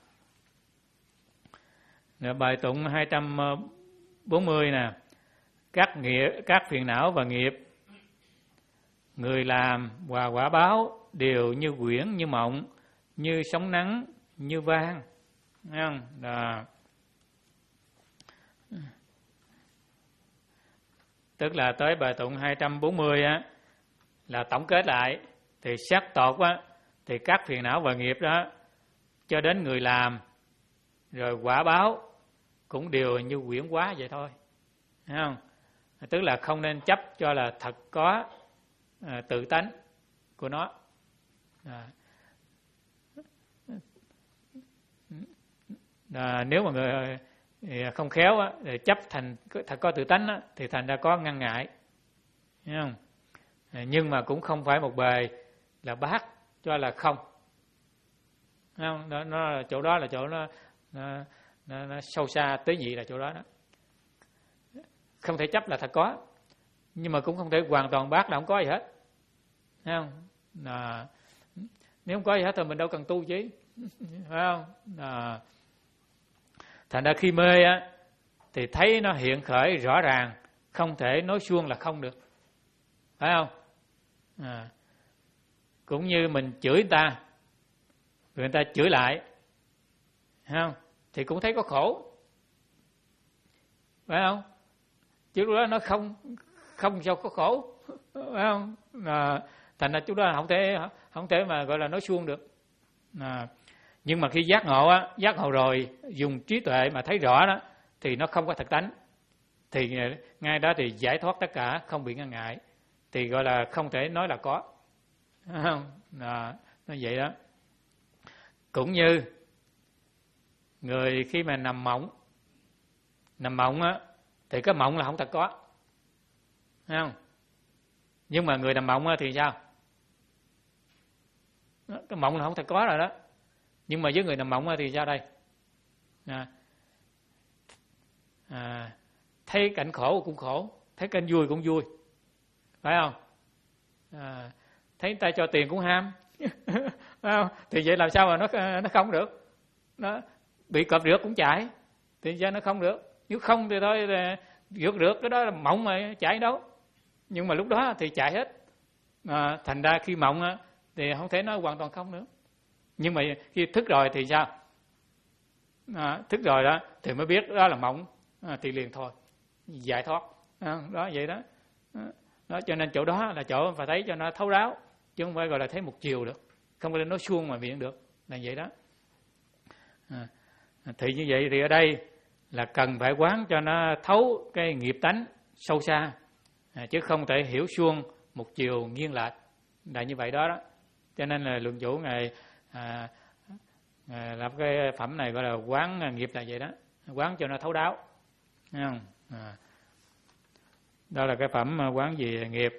Bài tụng hai trăm bốn mươi nè. Các nghiệp, các phiền não và nghiệp, người làm và quả báo đều như quyển, như mộng, như sóng nắng, như vang. Thấy không? Đó. Tức là tới bài tụng hai trăm bốn mươi á, là tổng kết lại thì xét tột á, thì các phiền não và nghiệp đó cho đến người làm rồi quả báo cũng đều như quyển hóa vậy thôi. Thấy không? Tức là không nên chấp cho là thật có à, tự tánh của nó. À. À, nếu mà người không khéo á, để chấp thành thật có tự tánh á, thì thành ra có ngăn ngại. Thấy không? À, nhưng mà cũng không phải một bề là bác cho là không. Thấy không? Nó, nó chỗ đó là chỗ nó, nó, nó, nó sâu xa tế nhị là chỗ đó đó. Không thể chấp là thật có, nhưng mà cũng không thể hoàn toàn bác là không có gì hết. Thấy không? À, nếu không có gì hết thì mình đâu cần tu chứ, phải không? À, thành ra khi mê á thì thấy nó hiện khởi rõ ràng, không thể nói suông là không được, phải không? À, cũng như mình chửi người ta, người ta chửi lại, thấy không? Thì cũng thấy có khổ, phải không? Chứ lúc đó nó không không sao có khổ, phải không? À, thành ra chúng ta không thể không thể mà gọi là nói suông được. À, nhưng mà khi giác ngộ á, giác ngộ rồi dùng trí tuệ mà thấy rõ đó thì nó không có thật tánh, thì ngay đó thì giải thoát tất cả, không bị ngăn ngại, thì gọi là không thể nói là có, phải không? À, nó vậy đó. Cũng như người khi mà nằm mộng, nằm mộng á thì cái mộng là không thật có, thấy không? Nhưng mà người nằm mộng á thì sao? Cái mộng là không thật có rồi đó. Nhưng mà với người nằm mộng á thì sao đây? À, à, thấy cảnh khổ cũng khổ, thấy cảnh vui cũng vui, phải không? À, thấy người ta cho tiền cũng ham, phải không? Thì vậy làm sao mà nó nó không được? Nó bị cọp rượt cũng chạy, thì sao nó không được? Nếu không thì thôi, rượt rượt cái đó là mộng mà chạy đâu. Nhưng mà lúc đó thì chạy hết. À, thành ra khi mộng á, thì không thể nói hoàn toàn không nữa. Nhưng mà khi thức rồi thì sao? À, thức rồi đó thì mới biết đó là mộng, à, thì liền thôi, giải thoát. À, đó vậy đó. Đó. Cho nên chỗ đó là chỗ phải thấy cho nó thấu đáo, chứ không phải gọi là thấy một chiều được, không có nên nói suông mà miệng được, là vậy đó. À, thì như vậy thì ở đây là cần phải quán cho nó thấu cái nghiệp tánh sâu xa, à, chứ không thể hiểu suông một chiều nghiêng lệch, là như vậy đó đó. Cho nên là Luận Chủ ngài à, à, làm cái phẩm này gọi là quán nghiệp là vậy đó, quán cho nó thấu đáo, thấy không? À, đó là cái phẩm quán về nghiệp.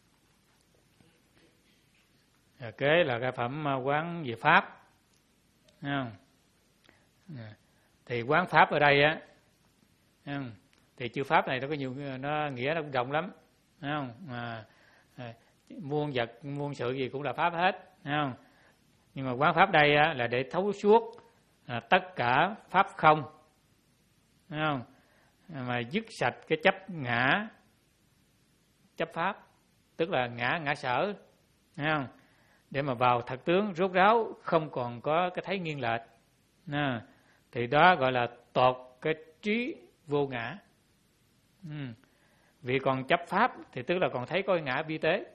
À, kế là cái phẩm quán về pháp, thấy không? À, thì quán pháp ở đây á, thấy không? Thì chữ pháp này nó có nhiều, nó nghĩa nó cũng rộng lắm, thấy không? À, à, muôn vật muôn sự gì cũng là pháp hết, thấy không? Nhưng mà quán pháp đây á, là để thấu suốt à, tất cả pháp không, thấy không? À, mà dứt sạch cái chấp ngã, chấp pháp, tức là ngã ngã sở, thấy không? Để mà vào thật tướng rốt ráo, không còn có cái thấy nghiêng lệch, à, thì đó gọi là tột cái trí vô ngã. Ừ. Vì còn chấp pháp thì tức là còn thấy có cái ngã vi tế.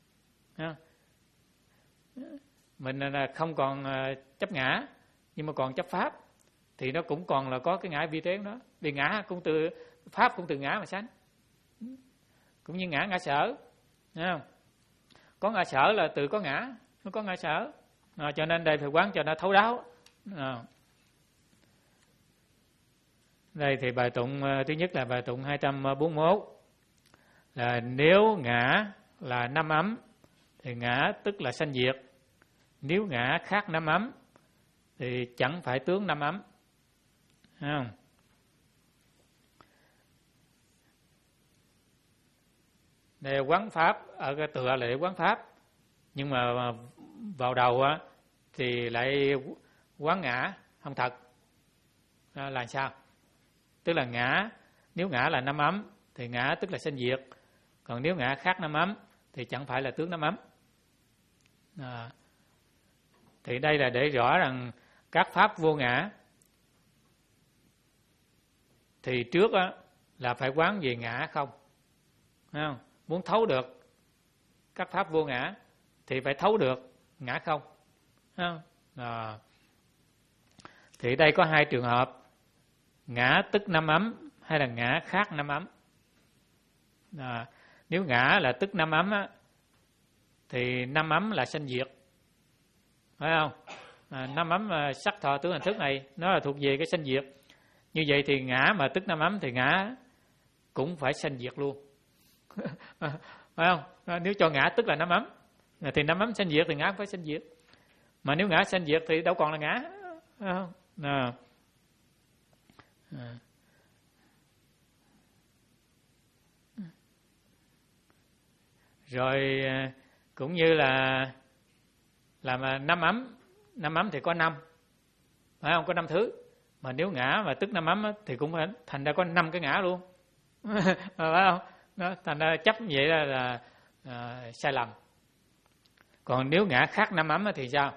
Mình là không còn chấp ngã, nhưng mà còn chấp pháp thì nó cũng còn là có cái ngã vi tế đó. Vì ngã cũng từ pháp cũng từ ngã mà sanh. Cũng như ngã ngã sở, thấy không? Có ngã sở là từ có ngã, nó có ngã sở. À, cho nên đây phải quán cho nó thấu đáo. À. Đây thì bài tụng thứ nhất là bài tụng hai trăm bốn mươi mốt, là nếu ngã là năm ấm thì ngã tức là sanh diệt. Nếu ngã khác năm ấm thì chẳng phải tướng năm ấm. Thấy không? Đây quán pháp, ở cái tựa là để quán pháp, nhưng mà vào đầu á thì lại quán ngã không thật. À, là sao? Tức là ngã, nếu ngã là năm ấm thì ngã tức là sanh diệt. Còn nếu ngã khác năm ấm thì chẳng phải là tướng năm ấm. À, thì đây là để rõ rằng các pháp vô ngã thì trước á là phải quán về ngã không. Thấy không? Muốn thấu được các pháp vô ngã thì phải thấu được ngã không. Thấy không? À, thì đây có hai trường hợp, ngã tức năm ấm hay là ngã khác năm ấm. À, nếu ngã là tức năm ấm á, thì năm ấm là sanh diệt, phải không? À, năm ấm sắc thọ tướng hành thức này nó là thuộc về cái sanh diệt. Như vậy thì ngã mà tức năm ấm thì ngã cũng phải sanh diệt luôn. Phải không? À, nếu cho ngã tức là năm ấm thì năm ấm sanh diệt thì ngã cũng phải sanh diệt. Mà nếu ngã sanh diệt thì đâu còn là ngã. Phải không? À. À. Rồi cũng như là làm năm ấm, năm ấm thì có năm, phải không? Có năm thứ. Mà nếu ngã mà tức năm ấm thì cũng phải thành ra có năm cái ngã luôn. Phải không? Đó, thành ra chấp như vậy là, là à, sai lầm. Còn nếu ngã khác năm ấm thì sao?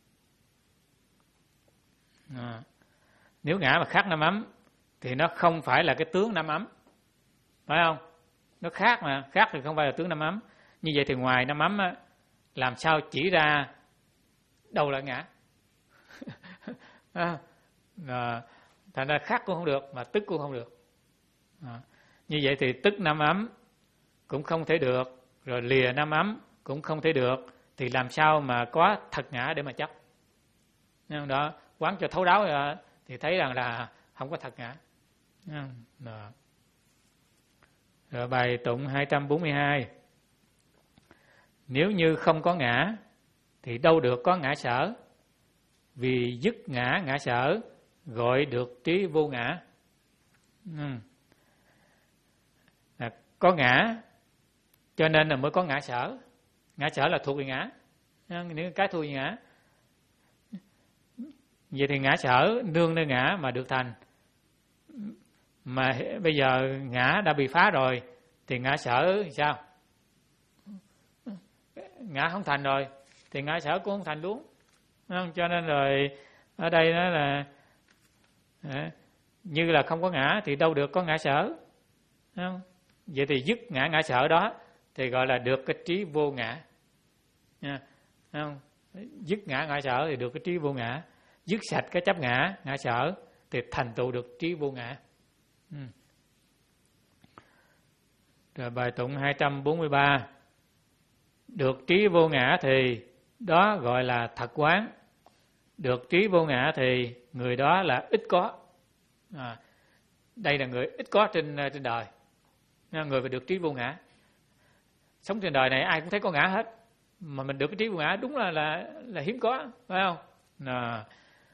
À, nếu ngã mà khác năm ấm thì nó không phải là cái tướng năm ấm, phải không? Nó khác mà, khác thì không phải là tướng năm ấm. Như vậy thì ngoài năm ấm á, làm sao chỉ ra đâu là ngã? À, à, thành ra khác cũng không được mà tức cũng không được. À, như vậy thì tức năm ấm cũng không thể được, rồi lìa năm ấm cũng không thể được, thì làm sao mà có thật ngã để mà chấp? Nên đó, quán cho thấu đáo rồi, thì thấy rằng là không có thật ngã. Đó. Rồi bài tụng hai trăm bốn mươi hai, nếu như không có ngã thì đâu được có ngã sở, vì dứt ngã ngã sở gọi được trí vô ngã. Ừ. À, có ngã cho nên là mới có ngã sở. Ngã sở là thuộc về ngã, những cái thuộc về ngã. Vậy thì ngã sở nương nơi ngã mà được thành. Mà bây giờ ngã đã bị phá rồi thì ngã sở thì sao? Ngã không thành rồi thì ngã sở cũng không thành luôn. Không? Cho nên rồi ở đây nó là như là không có ngã thì đâu được có ngã sở. Không? Vậy thì dứt ngã ngã sở đó thì gọi là được cái trí vô ngã. Không? Dứt ngã ngã sở thì được cái trí vô ngã. Dứt sạch cái chấp ngã ngã sở thì thành tựu được trí vô ngã. Ừ. Rồi bài tụng hai trăm bốn mươi ba, được trí vô ngã thì đó gọi là thật quán. Được trí vô ngã thì người đó là ít có. À, đây là người ít có trên trên đời. Người phải được trí vô ngã. Sống trên đời này ai cũng thấy có ngã hết, mà mình được cái trí vô ngã đúng là là là hiếm có, phải không? À.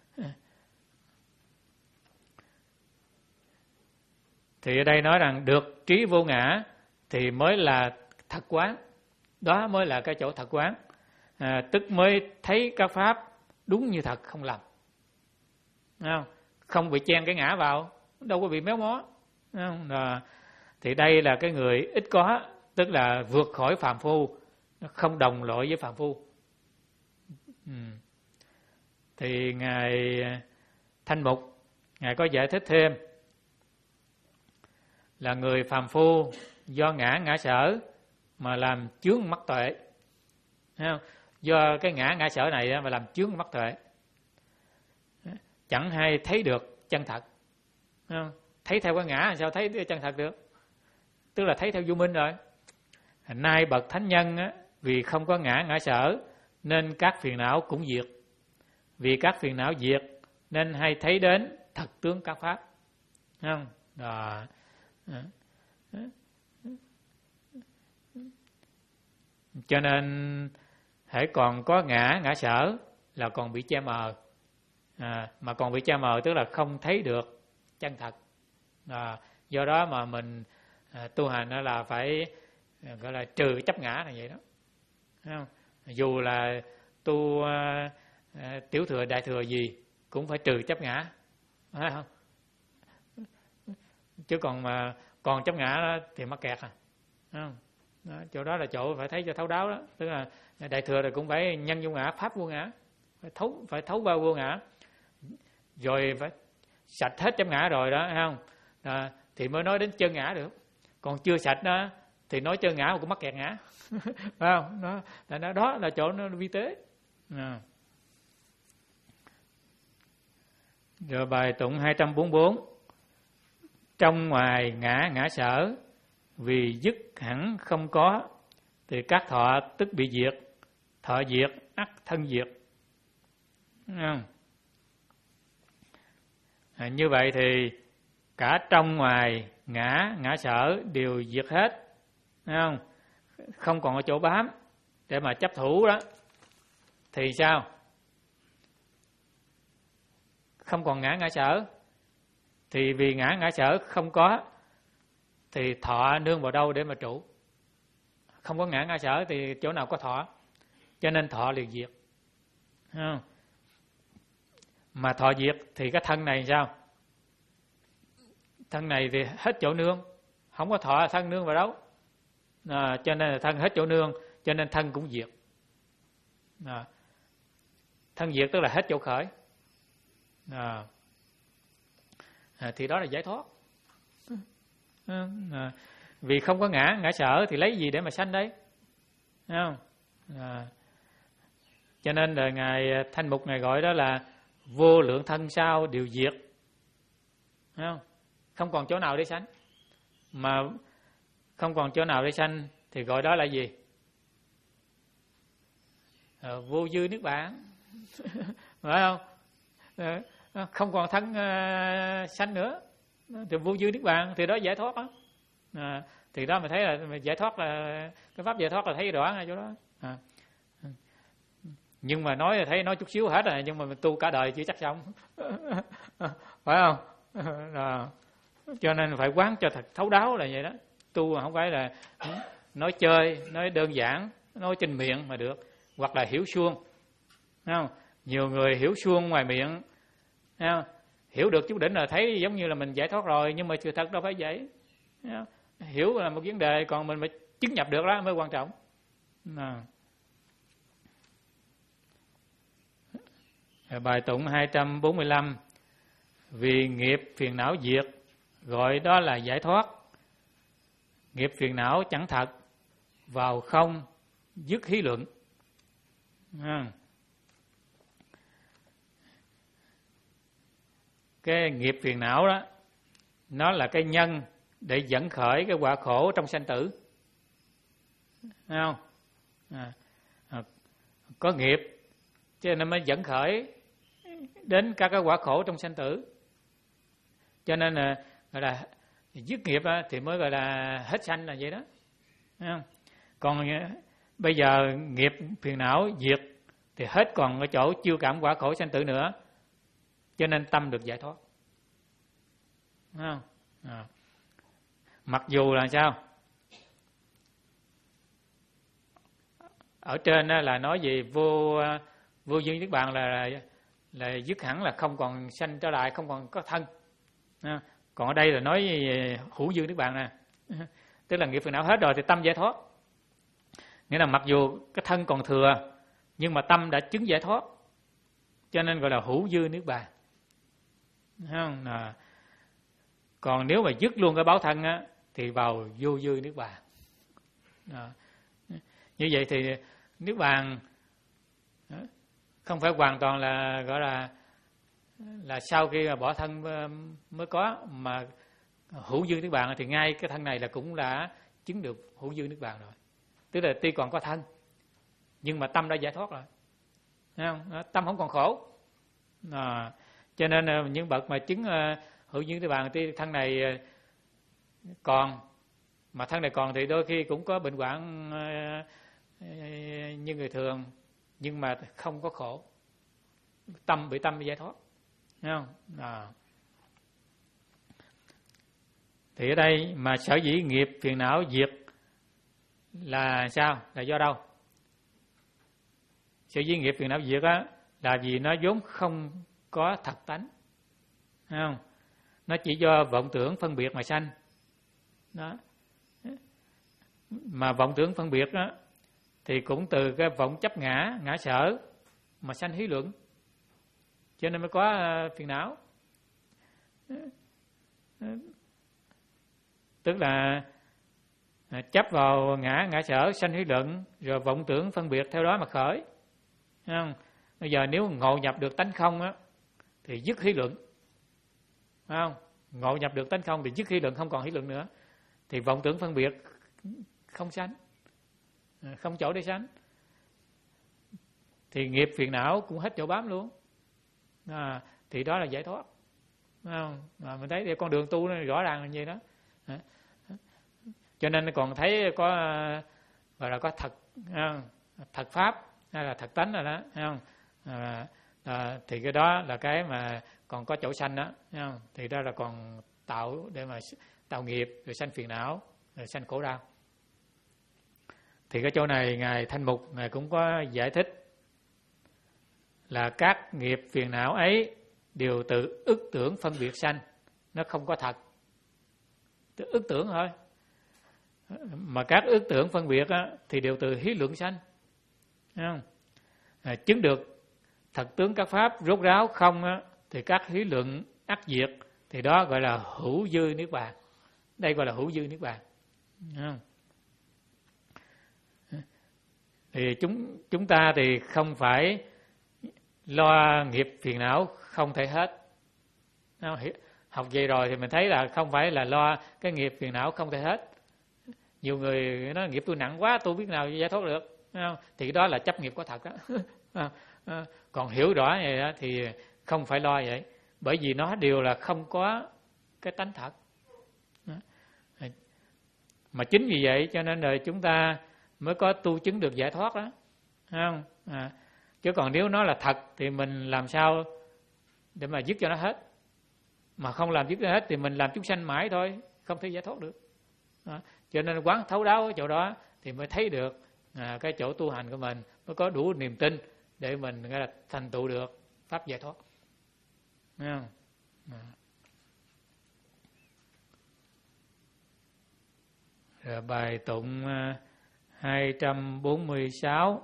Thì ở đây nói rằng được trí vô ngã thì mới là thật quán. Đó mới là cái chỗ thật quán. À, tức mới thấy các pháp đúng như thật, không lầm. Không, không bị chen cái ngã vào, đâu có bị méo mó. Không? À, thì đây là cái người ít có, tức là vượt khỏi phàm phu, không đồng loại với phàm phu. Ừ. Thì Ngài Thanh Mục, Ngài có giải thích thêm là người phàm phu do ngã ngã sở mà làm chướng mắt tuệ. Thấy không? Do cái ngã ngã sở này mà làm chướng mắt tuệ, chẳng hay thấy được chân thật. Thấy không? Thấy theo cái ngã sao thấy chân thật được? Tức là thấy theo vô minh rồi. Nay bậc thánh nhân á, vì không có ngã ngã sở nên các phiền não cũng diệt. Vì các phiền não diệt nên hay thấy đến thật tướng các pháp. Thấy không? Đó. Cho nên hễ còn có ngã ngã sở là còn bị che mờ. À, mà còn bị che mờ tức là không thấy được chân thật. À, do đó mà mình à, tu hành đó là phải à, gọi là trừ chấp ngã là vậy đó. Thấy không? Dù là tu à, à, tiểu thừa đại thừa gì cũng phải trừ chấp ngã. Thấy không? Chứ còn mà còn chấp ngã đó thì mắc kẹt à. Thấy không? Đó, chỗ đó là chỗ phải thấy cho thấu đáo đó. Tức là đại thừa thì cũng phải nhân vô ngã, pháp vô ngã, phải thấu phải thấu bao vô ngã, rồi phải sạch hết chấp ngã rồi đó, thấy không? Đó, thì mới nói đến chân ngã được. Còn chưa sạch đó thì nói chân ngã mà cũng mắc kẹt ngã. Phải không? Đó, đó, đó là chỗ nó vi tế. À. Rồi bài tụng hai trăm bốn mươi bốn. Trong ngoài ngã ngã sở, vì dứt hẳn không có thì các thọ tức bị diệt. Thọ diệt ắt thân diệt. À. À, như vậy thì cả trong ngoài ngã ngã sở đều diệt hết. Thấy không? Không còn ở chỗ bám để mà chấp thủ đó thì sao? Không còn ngã ngã sở thì vì ngã ngã sở không có thì thọ nương vào đâu để mà trụ? Không có ngã ngã sở thì chỗ nào có thọ? Cho nên thọ liền diệt. Thấy không? Mà thọ diệt thì cái thân này sao? Thân này thì hết chỗ nương, không có thọ thân nương vào đâu. À, cho nên là thân hết chỗ nương, cho nên thân cũng diệt. À, thân diệt tức là hết chỗ khởi. À, à, thì đó là giải thoát. À, vì không có ngã ngã sở thì lấy gì để mà sanh đấy? Thấy không? À, cho nên là ngài Thanh Mục ngài gọi đó là vô lượng thân sao đều diệt. Thấy không? Không còn chỗ nào để sanh. Mà không còn chỗ nào để sanh thì gọi đó là gì? À, vô dư niết bàn. Phải không? À, không còn thân uh, sanh nữa thì vô dư niết bàn, thì đó giải thoát đó. À, thì đó mình thấy là giải thoát là cái pháp giải thoát là thấy rõ ngay chỗ đó. À. Nhưng mà nói là thấy nói chút xíu hết rồi, nhưng mà mình tu cả đời chưa chắc xong. Phải không? À. Cho nên phải quán cho thật thấu đáo là vậy đó. Tu không phải là nói chơi, nói đơn giản, nói trên miệng mà được, hoặc là hiểu suông. Thấy không? Nhiều người hiểu suông ngoài miệng, thấy không? Hiểu được chút đỉnh là thấy giống như là mình giải thoát rồi, nhưng mà sự thật đâu phải vậy. Hiểu là một vấn đề, còn mình phải chứng nhập được đó mới quan trọng. À. Bài tụng hai trăm bốn mươi lăm. Vì nghiệp phiền não diệt, gọi đó là giải thoát. Nghiệp phiền não chẳng thật, vào không dứt hí luận. À. Cái nghiệp phiền não đó, nó là cái nhân để dẫn khởi cái quả khổ trong sanh tử. Thấy không? À. À. Có nghiệp cho nên nó mới dẫn khởi đến các cái quả khổ trong sanh tử. Cho nên là gọi là dứt nghiệp thì mới gọi là hết sanh là vậy đó. Thấy không? Còn bây giờ nghiệp phiền não diệt thì hết còn ở chỗ chiêu cảm quả khổ sanh tử nữa. Cho nên tâm được giải thoát. Thấy không? À. Mặc dù là sao? Ở trên là nói gì vô vô duyên niết bàn là, là là dứt hẳn là không còn sanh trở lại, không còn có thân. À. Còn ở đây là nói hữu duyên niết bàn nè. Tức là nghiệp phiền não hết rồi thì tâm giải thoát. Nghĩa là mặc dù cái thân còn thừa nhưng mà tâm đã chứng giải thoát. Cho nên gọi là hữu dư niết bàn. Thấy không? À. Còn nếu mà dứt luôn cái báo thân á, thì thì vào vô dư niết bàn. À, như vậy thì niết bàn không phải hoàn toàn là gọi là là sau khi mà bỏ thân mới có, mà hữu dư niết bàn thì ngay cái thân này là cũng đã chứng được hữu dư niết bàn rồi. Tức là tuy còn có thân nhưng mà tâm đã giải thoát rồi, thấy không? Tâm không còn khổ. À, cho nên những bậc mà chứng hữu dư niết bàn thì thân này còn, mà thân này còn thì đôi khi cũng có bệnh hoạn như người thường, nhưng mà không có khổ, tâm bị tâm bị giải thoát, thấy không? À. Thì ở đây mà sở dĩ nghiệp phiền não diệt là sao? Là do đâu? Sở dĩ nghiệp phiền não diệt á là vì nó vốn không có thật tánh, thấy không? Nó chỉ do vọng tưởng phân biệt mà sanh. Đó. Mà vọng tưởng phân biệt đó thì cũng từ cái vọng chấp ngã, ngã sở mà sanh hí luận, cho nên mới có phiền não. Tức là chấp vào ngã, ngã sở sanh hí luận, rồi vọng tưởng phân biệt theo đó mà khởi. Thấy không? Bây giờ nếu ngộ nhập được tánh không á thì dứt hí luận. Thấy không? Ngộ nhập được tánh không thì dứt hí luận, không còn hí luận nữa. Thì vọng tưởng phân biệt không sanh, không chỗ để sanh. Thì nghiệp phiền não cũng hết chỗ bám luôn. À, thì đó là giải thoát. Không? Mà mình thấy con đường tu nó rõ ràng là như đó. À, cho nên còn thấy có gọi là có thật, thật pháp hay là thật tánh rồi đó, thấy không? À, à, thì cái đó là cái mà còn có chỗ sanh đó, thấy không? Thì đó là còn tạo để mà tạo nghiệp, rồi sanh phiền não, rồi sanh khổ đau. Thì cái chỗ này Ngài Thanh Mục Ngài cũng có giải thích là các nghiệp phiền não ấy đều từ ức tưởng phân biệt sanh, nó không có thật, từ ức tưởng thôi. Mà các ức tưởng phân biệt á, thì đều từ hí luận sanh, thấy không? À, chứng được thật tướng các pháp rốt ráo không á, thì các hí luận ắt diệt, thì đó gọi là hữu dư niết bàn. Đây gọi là hữu dư niết bàn. Không? Thì chúng chúng ta thì không phải lo nghiệp phiền não không thể hết. Không? Học vậy rồi thì mình thấy là không phải là lo cái nghiệp phiền não không thể hết. Nhiều người nói nghiệp tôi nặng quá, tôi biết nào giải thoát được. Không? Thì đó là chấp nghiệp có thật đó. Còn hiểu rõ vậy đó thì không phải lo vậy, bởi vì nó đều là không có cái tánh thật. Mà chính vì vậy cho nên là chúng ta mới có tu chứng được giải thoát đó, không? À, chứ còn nếu nó là thật thì mình làm sao để mà dứt cho nó hết? Mà không làm dứt cho nó hết thì mình làm chúng sanh mãi thôi, không thể giải thoát được. À, cho nên quán thấu đáo ở chỗ đó thì mới thấy được à, cái chỗ tu hành của mình, mới có đủ niềm tin để mình gọi là thành tựu được pháp giải thoát. Thấy không? À. Rồi bài tụng hai trăm bốn mươi sáu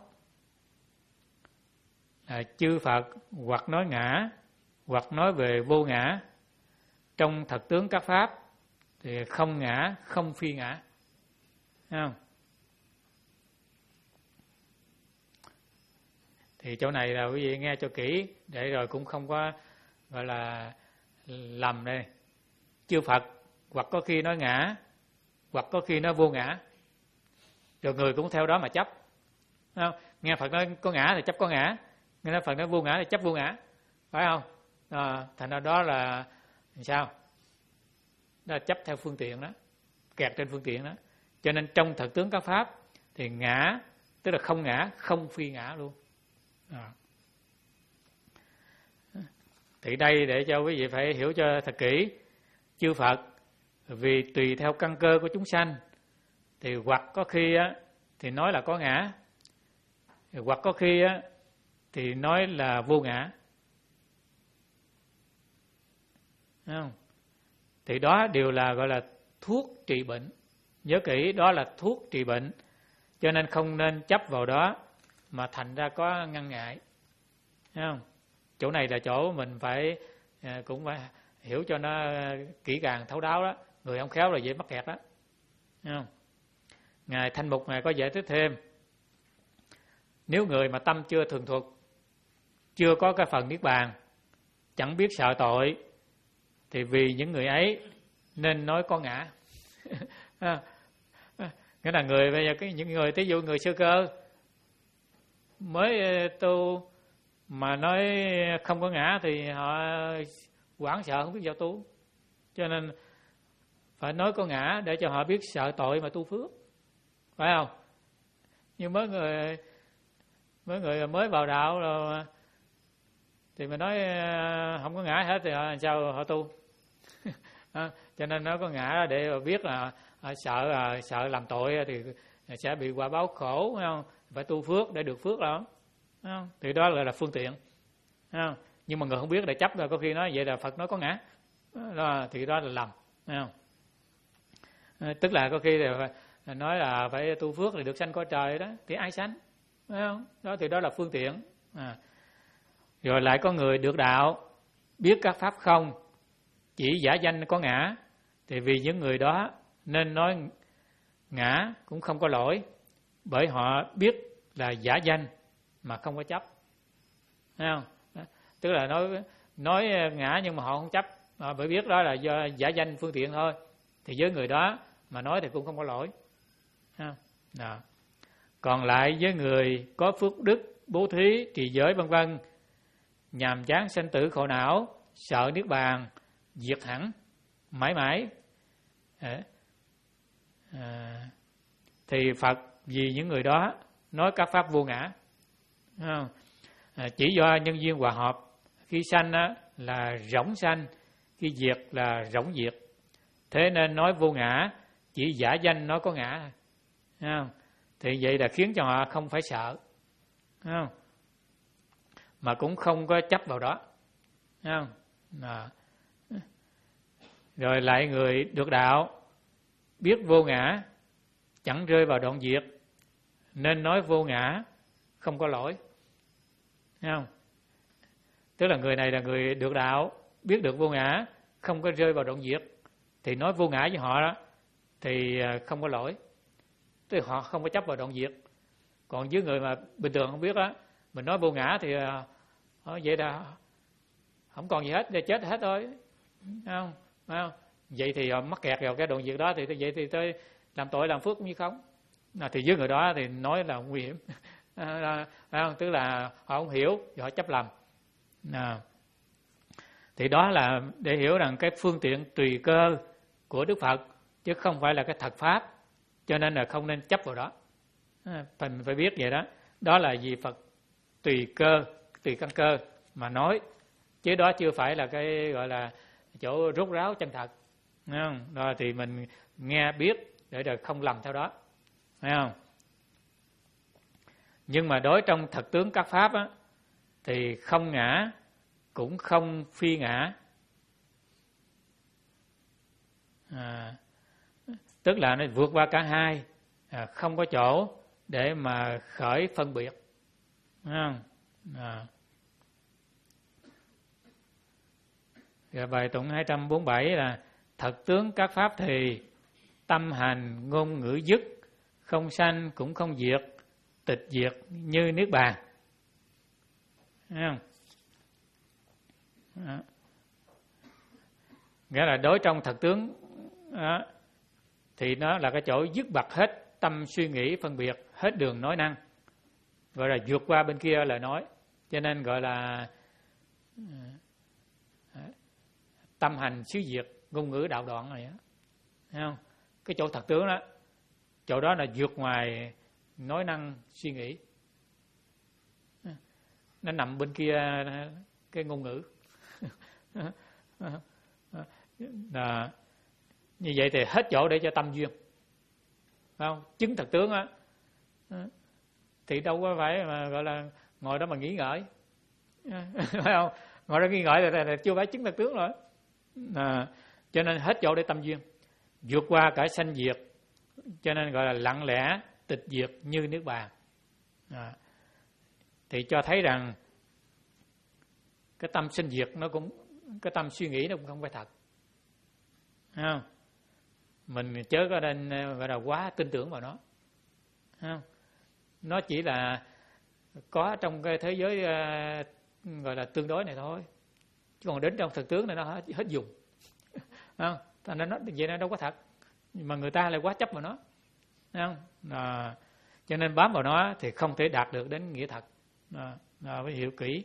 là chư Phật hoặc nói ngã hoặc nói về vô ngã, trong thật tướng các pháp thì không ngã không phi ngã. Thấy không? Thì chỗ này là quý vị nghe cho kỹ để rồi cũng không có gọi là lầm đây. Chư Phật hoặc có khi nói ngã hoặc có khi nói vô ngã, rồi người cũng theo đó mà chấp. Không? Nghe Phật nói có ngã thì chấp có ngã, nghe nói Phật nói vô ngã thì chấp vô ngã, phải không? À, thành ra đó là sao? Đó là chấp theo phương tiện đó, kẹt trên phương tiện đó. Cho nên trong thật tướng các pháp thì ngã tức là không ngã không phi ngã luôn. À. Thì đây để cho quý vị phải hiểu cho thật kỹ. Chư Phật vì tùy theo căn cơ của chúng sanh thì hoặc có khi á, thì nói là có ngã, hoặc có khi á, thì nói là vô ngã. Thấy không? Thì đó đều là gọi là thuốc trị bệnh. Nhớ kỹ, đó là thuốc trị bệnh. Cho nên không nên chấp vào đó mà thành ra có ngăn ngại. Thấy không? Chỗ này là chỗ mình phải cũng phải hiểu cho nó kỹ càng thấu đáo đó. Người không khéo là dễ mắc kẹt đó. không? Ngài Thanh Mục Ngài có giải thích thêm, nếu người mà tâm chưa thường thuộc, chưa có cái phần niết bàn, chẳng biết sợ tội, thì vì những người ấy nên nói có ngã. Nghĩa là người bây giờ cái những người, ví dụ người sơ cơ mới tu mà nói không có ngã thì họ hoảng sợ không biết vào tu, cho nên phải nói có ngã để cho họ biết sợ tội mà tu phước, phải không? Nhưng mấy người mấy người mới vào đạo rồi thì mình nói không có ngã hết thì họ làm sao họ tu? À, cho nên nó có ngã để biết là sợ sợ làm tội thì sẽ bị quả báo khổ, phải không? Phải tu phước để được phước đó, phải không? Thì đó là, là phương tiện, phải không? Nhưng mà người không biết để chấp rồi có khi nói vậy là Phật nói có ngã, đó, thì đó là lầm, phải không? À, tức là có khi là nói là phải tu phước để được sanh cõi trời đó, thì ai sanh, phải không? Đó thì đó là phương tiện. À. Rồi lại có người được đạo biết các pháp không, chỉ giả danh có ngã, thì vì những người đó nên nói ngã cũng không có lỗi, bởi họ biết là giả danh mà không có chấp, thấy không? Đó. Tức là nói nói ngã nhưng mà họ không chấp, họ phải biết đó là do giả danh phương tiện thôi, thì với người đó mà nói thì cũng không có lỗi, thấy không? Đó. Còn lại với người có phước đức, bố thí, trì giới vân vân, nhàm chán sanh tử khổ não, sợ niết bàn diệt hẳn mãi mãi, à, à, thì Phật vì những người đó nói các pháp vô ngã, không? À, chỉ do nhân duyên hòa hợp, khi sanh á, là rỗng sanh, khi diệt là rỗng diệt, thế nên nói vô ngã, chỉ giả danh nói có ngã, không? Thì vậy là khiến cho họ không phải sợ, không? Mà cũng không có chấp vào đó, không? À. Rồi lại người được đạo biết vô ngã, chẳng rơi vào đoạn diệt, nên nói vô ngã không có lỗi, không? Tức là người này là người được đạo biết được vô ngã, không có rơi vào đoạn diệt, thì nói vô ngã với họ đó thì không có lỗi, tức là họ không có chấp vào đoạn diệt. Còn với người mà bình thường không biết đó, mình nói vô ngã thì uh, vậy là không còn gì hết, để chết hết thôi, không? Không? Vậy thì uh, mắc kẹt vào cái đoạn diệt đó, thì vậy thì tôi làm tội làm phước cũng như không. À, thì với người đó thì nói là nguy hiểm, à, không? Tức là họ không hiểu, họ chấp lầm. À. Thì đó là để hiểu rằng cái phương tiện tùy cơ của Đức Phật, chứ không phải là cái thật pháp, cho nên là không nên chấp vào đó. À, phải, phải biết vậy đó. Đó là vì Phật tùy cơ, tùy căn cơ mà nói, chứ đó chưa phải là cái gọi là chỗ rốt ráo chân thật, thấy không? Đó thì mình nghe biết để rồi không lầm theo đó, thấy không? Nhưng mà đối trong thật tướng các pháp á, thì không ngã cũng không phi ngã, à, tức là nó vượt qua cả hai, à, không có chỗ để mà khởi phân biệt, thấy không? À. Rồi bài tụng hai trăm bốn mươi bảy là thật tướng các pháp thì tâm hành ngôn ngữ dứt, không sanh cũng không diệt, tịch diệt như niết bàn, thấy không? Đó. Nghĩa là đối trong thật tướng đó, thì nó là cái chỗ dứt bật hết tâm suy nghĩ phân biệt, hết đường nói năng, gọi là vượt qua bên kia lời nói, cho nên gọi là tâm hành xứ diệt, ngôn ngữ đạo đoạn này đó, thấy không? Cái chỗ thật tướng đó, chỗ đó là vượt ngoài nói năng suy nghĩ, nó nằm bên kia cái ngôn ngữ. Là như vậy thì hết chỗ để cho tâm duyên, phải không? Chứng thật tướng á thì đâu có phải mà gọi là ngồi đó mà nghĩ ngợi, phải không? Ngồi đó nghĩ ngợi thì, thì, thì chưa phải chứng thật tướng rồi. À, cho nên hết chỗ để tâm duyên, vượt qua cả sanh diệt, cho nên gọi là lặng lẽ tịch diệt như niết bàn. À, thì cho thấy rằng cái tâm sinh diệt nó cũng, cái tâm suy nghĩ nó cũng không phải thật, thấy không? mình chớ có nên gọi là quá tin tưởng vào nó, không? Nó chỉ là có trong cái thế giới uh, gọi là tương đối này thôi, chứ còn đến trong thực tướng này nó hết, hết dùng, không? Thành ra nó vậy nó đâu có thật, mà người ta lại quá chấp vào nó, không? À, cho nên bám vào nó thì không thể đạt được đến nghĩa thật. À, à, phải hiểu kỹ.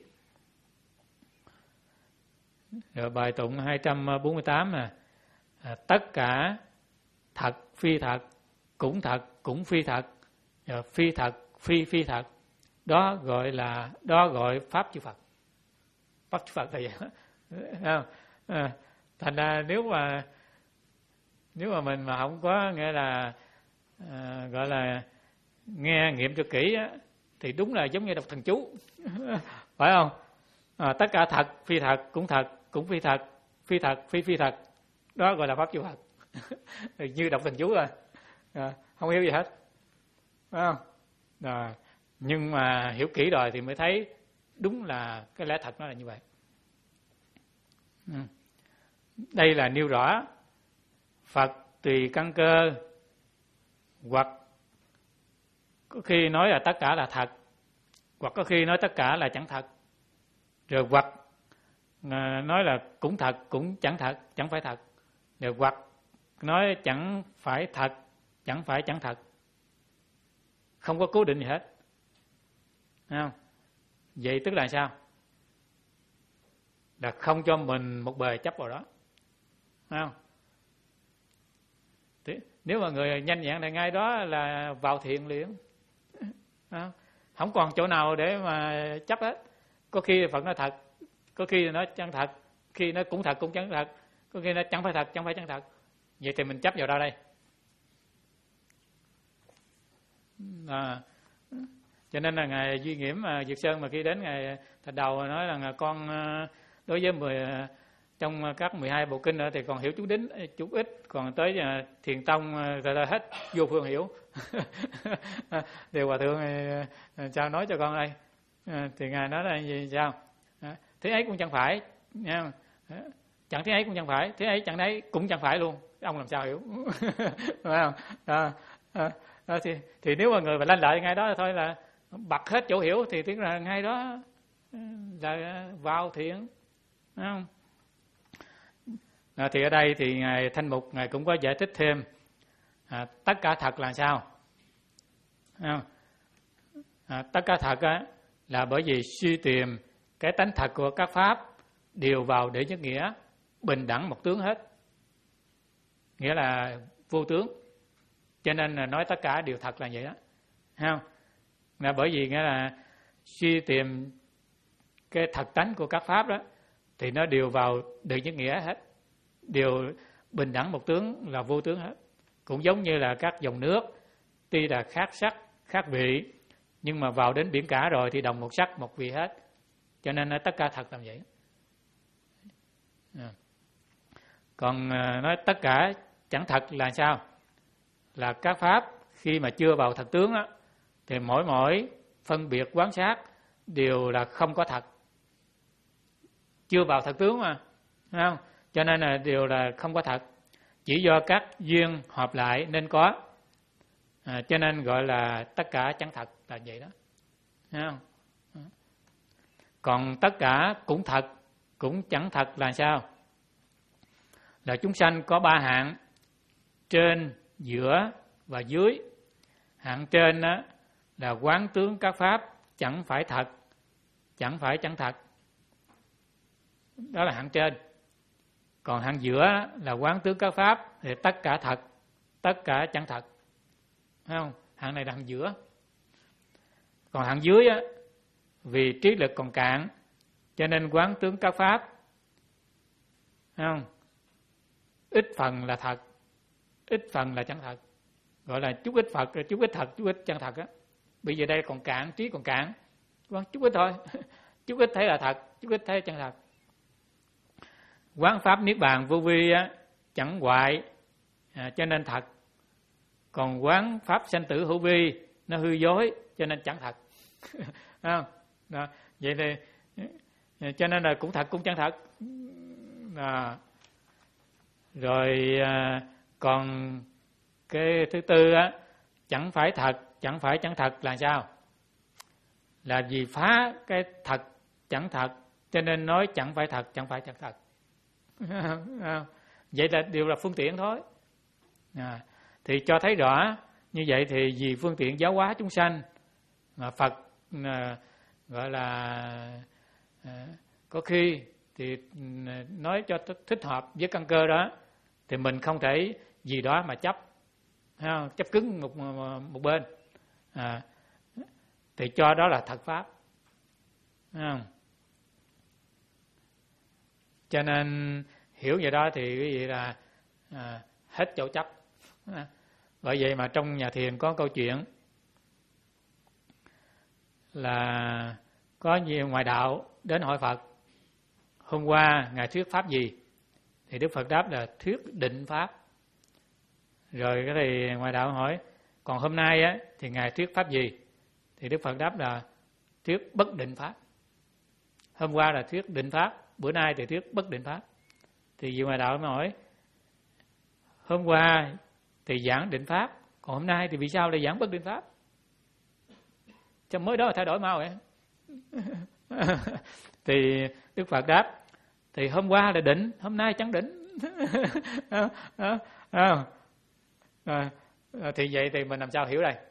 Rồi bài tụng hai trăm bốn mươi tám nè, à, tất cả thật phi thật, cũng thật cũng phi thật, rồi phi thật phi phi thật, đó gọi là đó gọi pháp chư Phật. Pháp chư Phật là vậy. Không? À, thành ra nếu mà nếu mà mình mà không có nghĩa là à, gọi là nghe nghiệm cho kỹ á, thì đúng là giống như đọc thần chú, phải không? À, tất cả thật phi thật, cũng thật cũng phi thật, phi thật phi phi thật, đó gọi là pháp chư Phật. Như đọc thần chú rồi, à, không hiểu gì hết, phải không? À, nhưng mà hiểu kỹ rồi thì mới thấy đúng là cái lẽ thật nó là như vậy. Ừ. Đây là nêu rõ Phật tùy căn cơ, hoặc có khi nói là tất cả là thật, hoặc có khi nói tất cả là chẳng thật, rồi hoặc nói là cũng thật cũng chẳng thật, chẳng phải thật, rồi hoặc nói chẳng phải thật, chẳng phải chẳng thật, không có cố định gì hết. Không? Vậy tức là sao? Là không cho mình một bề chấp vào đó, không? Thế, nếu mà người nhanh nhẹn này ngay đó là vào thiền liền, không? Không còn chỗ nào để mà chấp hết. Có khi Phật nói thật, có khi nó chẳng thật, khi nó cũng thật cũng chẳng thật, có khi nó chẳng phải thật, chẳng phải chẳng thật. Vậy thì mình chấp vào đâu đây? À, cho nên là ngài Duy Nghiễm Việt Sơn mà khi đến ngày thật đầu nói là con đối với mười trong các mười hai bộ kinh nữa thì còn hiểu chút đính chút ít, còn tới Thiền Tông rồi là hết vô phương hiểu. Điều Hòa Thượng sao nói cho con đây? Thì ngài nói là gì sao? Thế ấy cũng chẳng phải, nha. Chẳng thế ấy cũng chẳng phải, thế ấy chẳng đấy cũng chẳng phải luôn. Ông làm sao hiểu? Phải không? À, à, à, thì, thì nếu mà người mà lanh lợi ngay đó thôi là bật hết chỗ hiểu thì tiếng là ngay đó là vào thiện, phải không? À, thì ở đây thì ngài Thanh Mục ngài cũng có giải thích thêm à, tất cả thật là sao? À, à, tất cả thật á, là bởi vì suy tìm cái tánh thật của các pháp đều vào để nhất nghĩa, bình đẳng một tướng hết, nghĩa là vô tướng, cho nên là nói tất cả đều thật là vậy đó, không? Là bởi vì nghĩa là suy tìm cái thật tánh của các pháp đó thì nó đều vào để nhất nghĩa hết, đều bình đẳng một tướng là vô tướng hết. Cũng giống như là các dòng nước, tuy là khác sắc khác vị, nhưng mà vào đến biển cả rồi thì đồng một sắc một vị hết, cho nên nói tất cả thật là vậy. À. Còn nói tất cả chẳng thật là sao? Là các pháp khi mà chưa vào thật tướng á, thì mỗi mỗi phân biệt quán sát đều là không có thật, chưa vào thật tướng mà, phải không? Cho nên là đều là không có thật, chỉ do các duyên hợp lại nên có, à, cho nên gọi là tất cả chẳng thật là vậy đó, phải không? Còn tất cả cũng thật cũng chẳng thật là sao? Là chúng sanh có ba hạng, trên, giữa và dưới. Hạng trên đó là quán tướng các pháp chẳng phải thật, chẳng phải chẳng thật, đó là hạng trên. Còn hạng giữa là quán tướng các pháp thì tất cả thật, tất cả chẳng thật, thấy không? Hạng này là hạng giữa. Còn hạng dưới á, vì trí lực còn cạn cho nên quán tướng các pháp, thấy không? Ít phần là thật, ít phần là chẳng thật, gọi là chút ít Phật, chút ít thật, chút ít chẳng thật á. Bây giờ đây còn cạn, trí còn cạn, quán chút ít thôi, chút ít thấy là thật, chút ít thấy chẳng thật. Quán pháp niết bàn vô vi á, chẳng hoại, à, cho nên thật. Còn quán pháp sanh tử hữu vi, nó hư dối, cho nên chẳng thật. Không? Đó. Vậy thì cho nên là cũng thật cũng chẳng thật. À. Rồi à, Còn cái thứ tư á, chẳng phải thật, chẳng phải chẳng thật là sao? Là vì phá cái thật chẳng thật, cho nên nói chẳng phải thật, chẳng phải chẳng thật. Vậy là đều là phương tiện thôi. À, thì cho thấy rõ như vậy thì vì phương tiện giáo hóa chúng sanh mà Phật à, gọi là à, có khi thì nói cho thích hợp với căn cơ đó, thì mình không thể gì đó mà chấp, không? Chấp cứng một một bên, à, thì cho đó là thật pháp, không? Cho nên hiểu vậy đó thì cái gì là à, hết chỗ chấp. À, bởi vậy mà trong nhà thiền có câu chuyện là có nhiều ngoại đạo đến hỏi Phật: hôm qua ngài thuyết pháp gì? Thì Đức Phật đáp là thuyết định pháp. Rồi cái thì ngoại đạo hỏi: còn hôm nay á thì ngài thuyết pháp gì? Thì Đức Phật đáp là thuyết bất định pháp. Hôm qua là thuyết định pháp, bữa nay thì thuyết bất định pháp. Thì vị ngoại đạo mới hỏi: hôm qua thì giảng định pháp, còn hôm nay thì vì sao lại giảng bất định pháp? Cho mới đó là thay đổi mau vậy. Thì Đức Phật đáp: thì hôm qua là định, hôm nay chẳng định. à, à, à, à, thì vậy thì mình làm sao hiểu đây?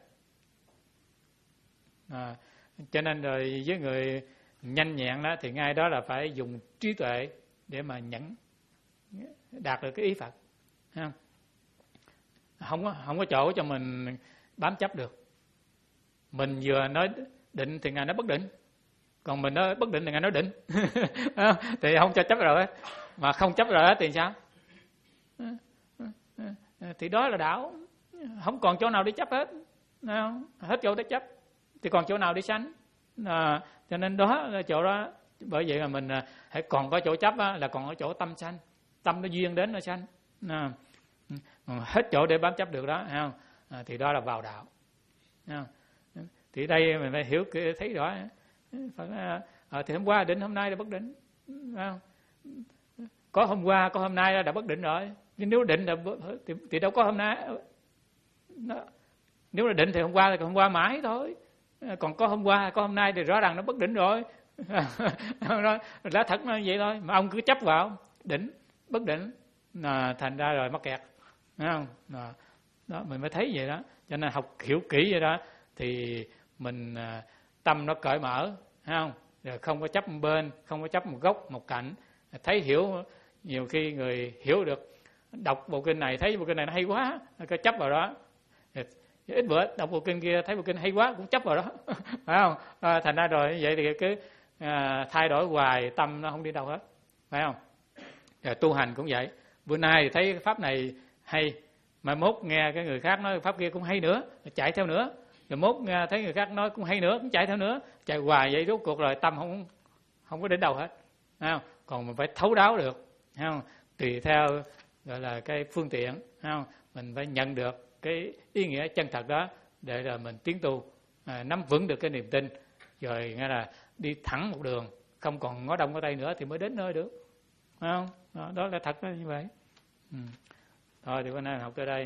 À, cho nên rồi với người nhanh nhẹn đó thì ngay đó là phải dùng trí tuệ để mà nhận đạt được cái ý Phật, không? Không có không có chỗ cho mình bám chấp được. Mình vừa nói định thì ngài nói bất định, còn mình nói bất định thì ngài nói định. Thì không cho chấp rồi, mà không chấp rồi thì sao? Thì đó là đạo, không còn chỗ nào để chấp hết, không? Hết chỗ để chấp thì còn chỗ nào để sanh. À, cho nên đó là chỗ đó. Bởi vậy mà mình hãy còn có chỗ chấp á, là còn ở chỗ tâm sanh, tâm nó duyên đến nó sanh. À, hết chỗ để bám chấp được đó, không? À, thì đó là vào đạo, không? Thì đây mình phải hiểu thấy rõ. À, thì hôm qua định, hôm nay là bất định, không? Có hôm qua có hôm nay đã bất định rồi. Nhưng nếu định là thì, thì đâu có hôm nay. Nó, nếu là định thì hôm qua thì hôm qua mãi thôi. Còn có hôm qua có hôm nay thì rõ ràng nó bất định rồi. Lá thật nó vậy thôi, mà ông cứ chấp vào định bất định, là thành ra rồi mắc kẹt, thấy không? Đó, đó mình mới thấy vậy đó. Cho nên học hiểu kỹ vậy đó thì mình tâm nó cởi mở, thấy không? Rồi không có chấp một bên, không có chấp một góc một cạnh, thấy hiểu. Nhiều khi người hiểu được, đọc bộ kinh này thấy bộ kinh này nó hay quá, có chấp vào đó. Ít bữa đọc bộ kinh kia thấy bộ kinh hay quá cũng chấp vào đó. Phải không? À, thành ra rồi vậy thì cứ à, thay đổi hoài, tâm nó không đi đâu hết, phải không? Rồi tu hành cũng vậy. Bữa nay thấy pháp này hay, mà mốt nghe cái người khác nói pháp kia cũng hay nữa, chạy theo nữa. Rồi mốt nghe thấy người khác nói cũng hay nữa, cũng chạy theo nữa, chạy hoài vậy rốt cuộc rồi tâm không không có đến đâu hết, phải không? Còn mình phải thấu đáo được, phải không? Tùy theo gọi là cái phương tiện, phải không? Mình phải nhận được cái ý nghĩa chân thật đó để rồi mình tiến tu, à, nắm vững được cái niềm tin, rồi nghe là đi thẳng một đường, không còn ngó đông ngó tây nữa thì mới đến nơi được, phải không? Đó, đó là thật đó, như vậy. Ừ. Thôi thì bữa nay học tới đây.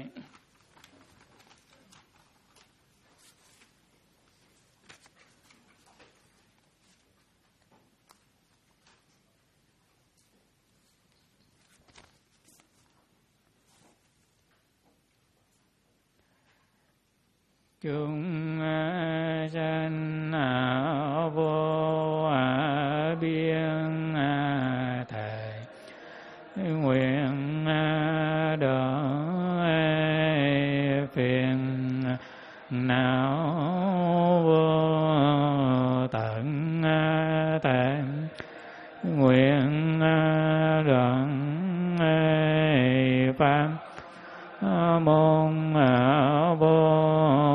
Chúng sanh vô biên thệ nguyện đỡ phiền não vô tận tệ, nguyện đoạn pháp môn vô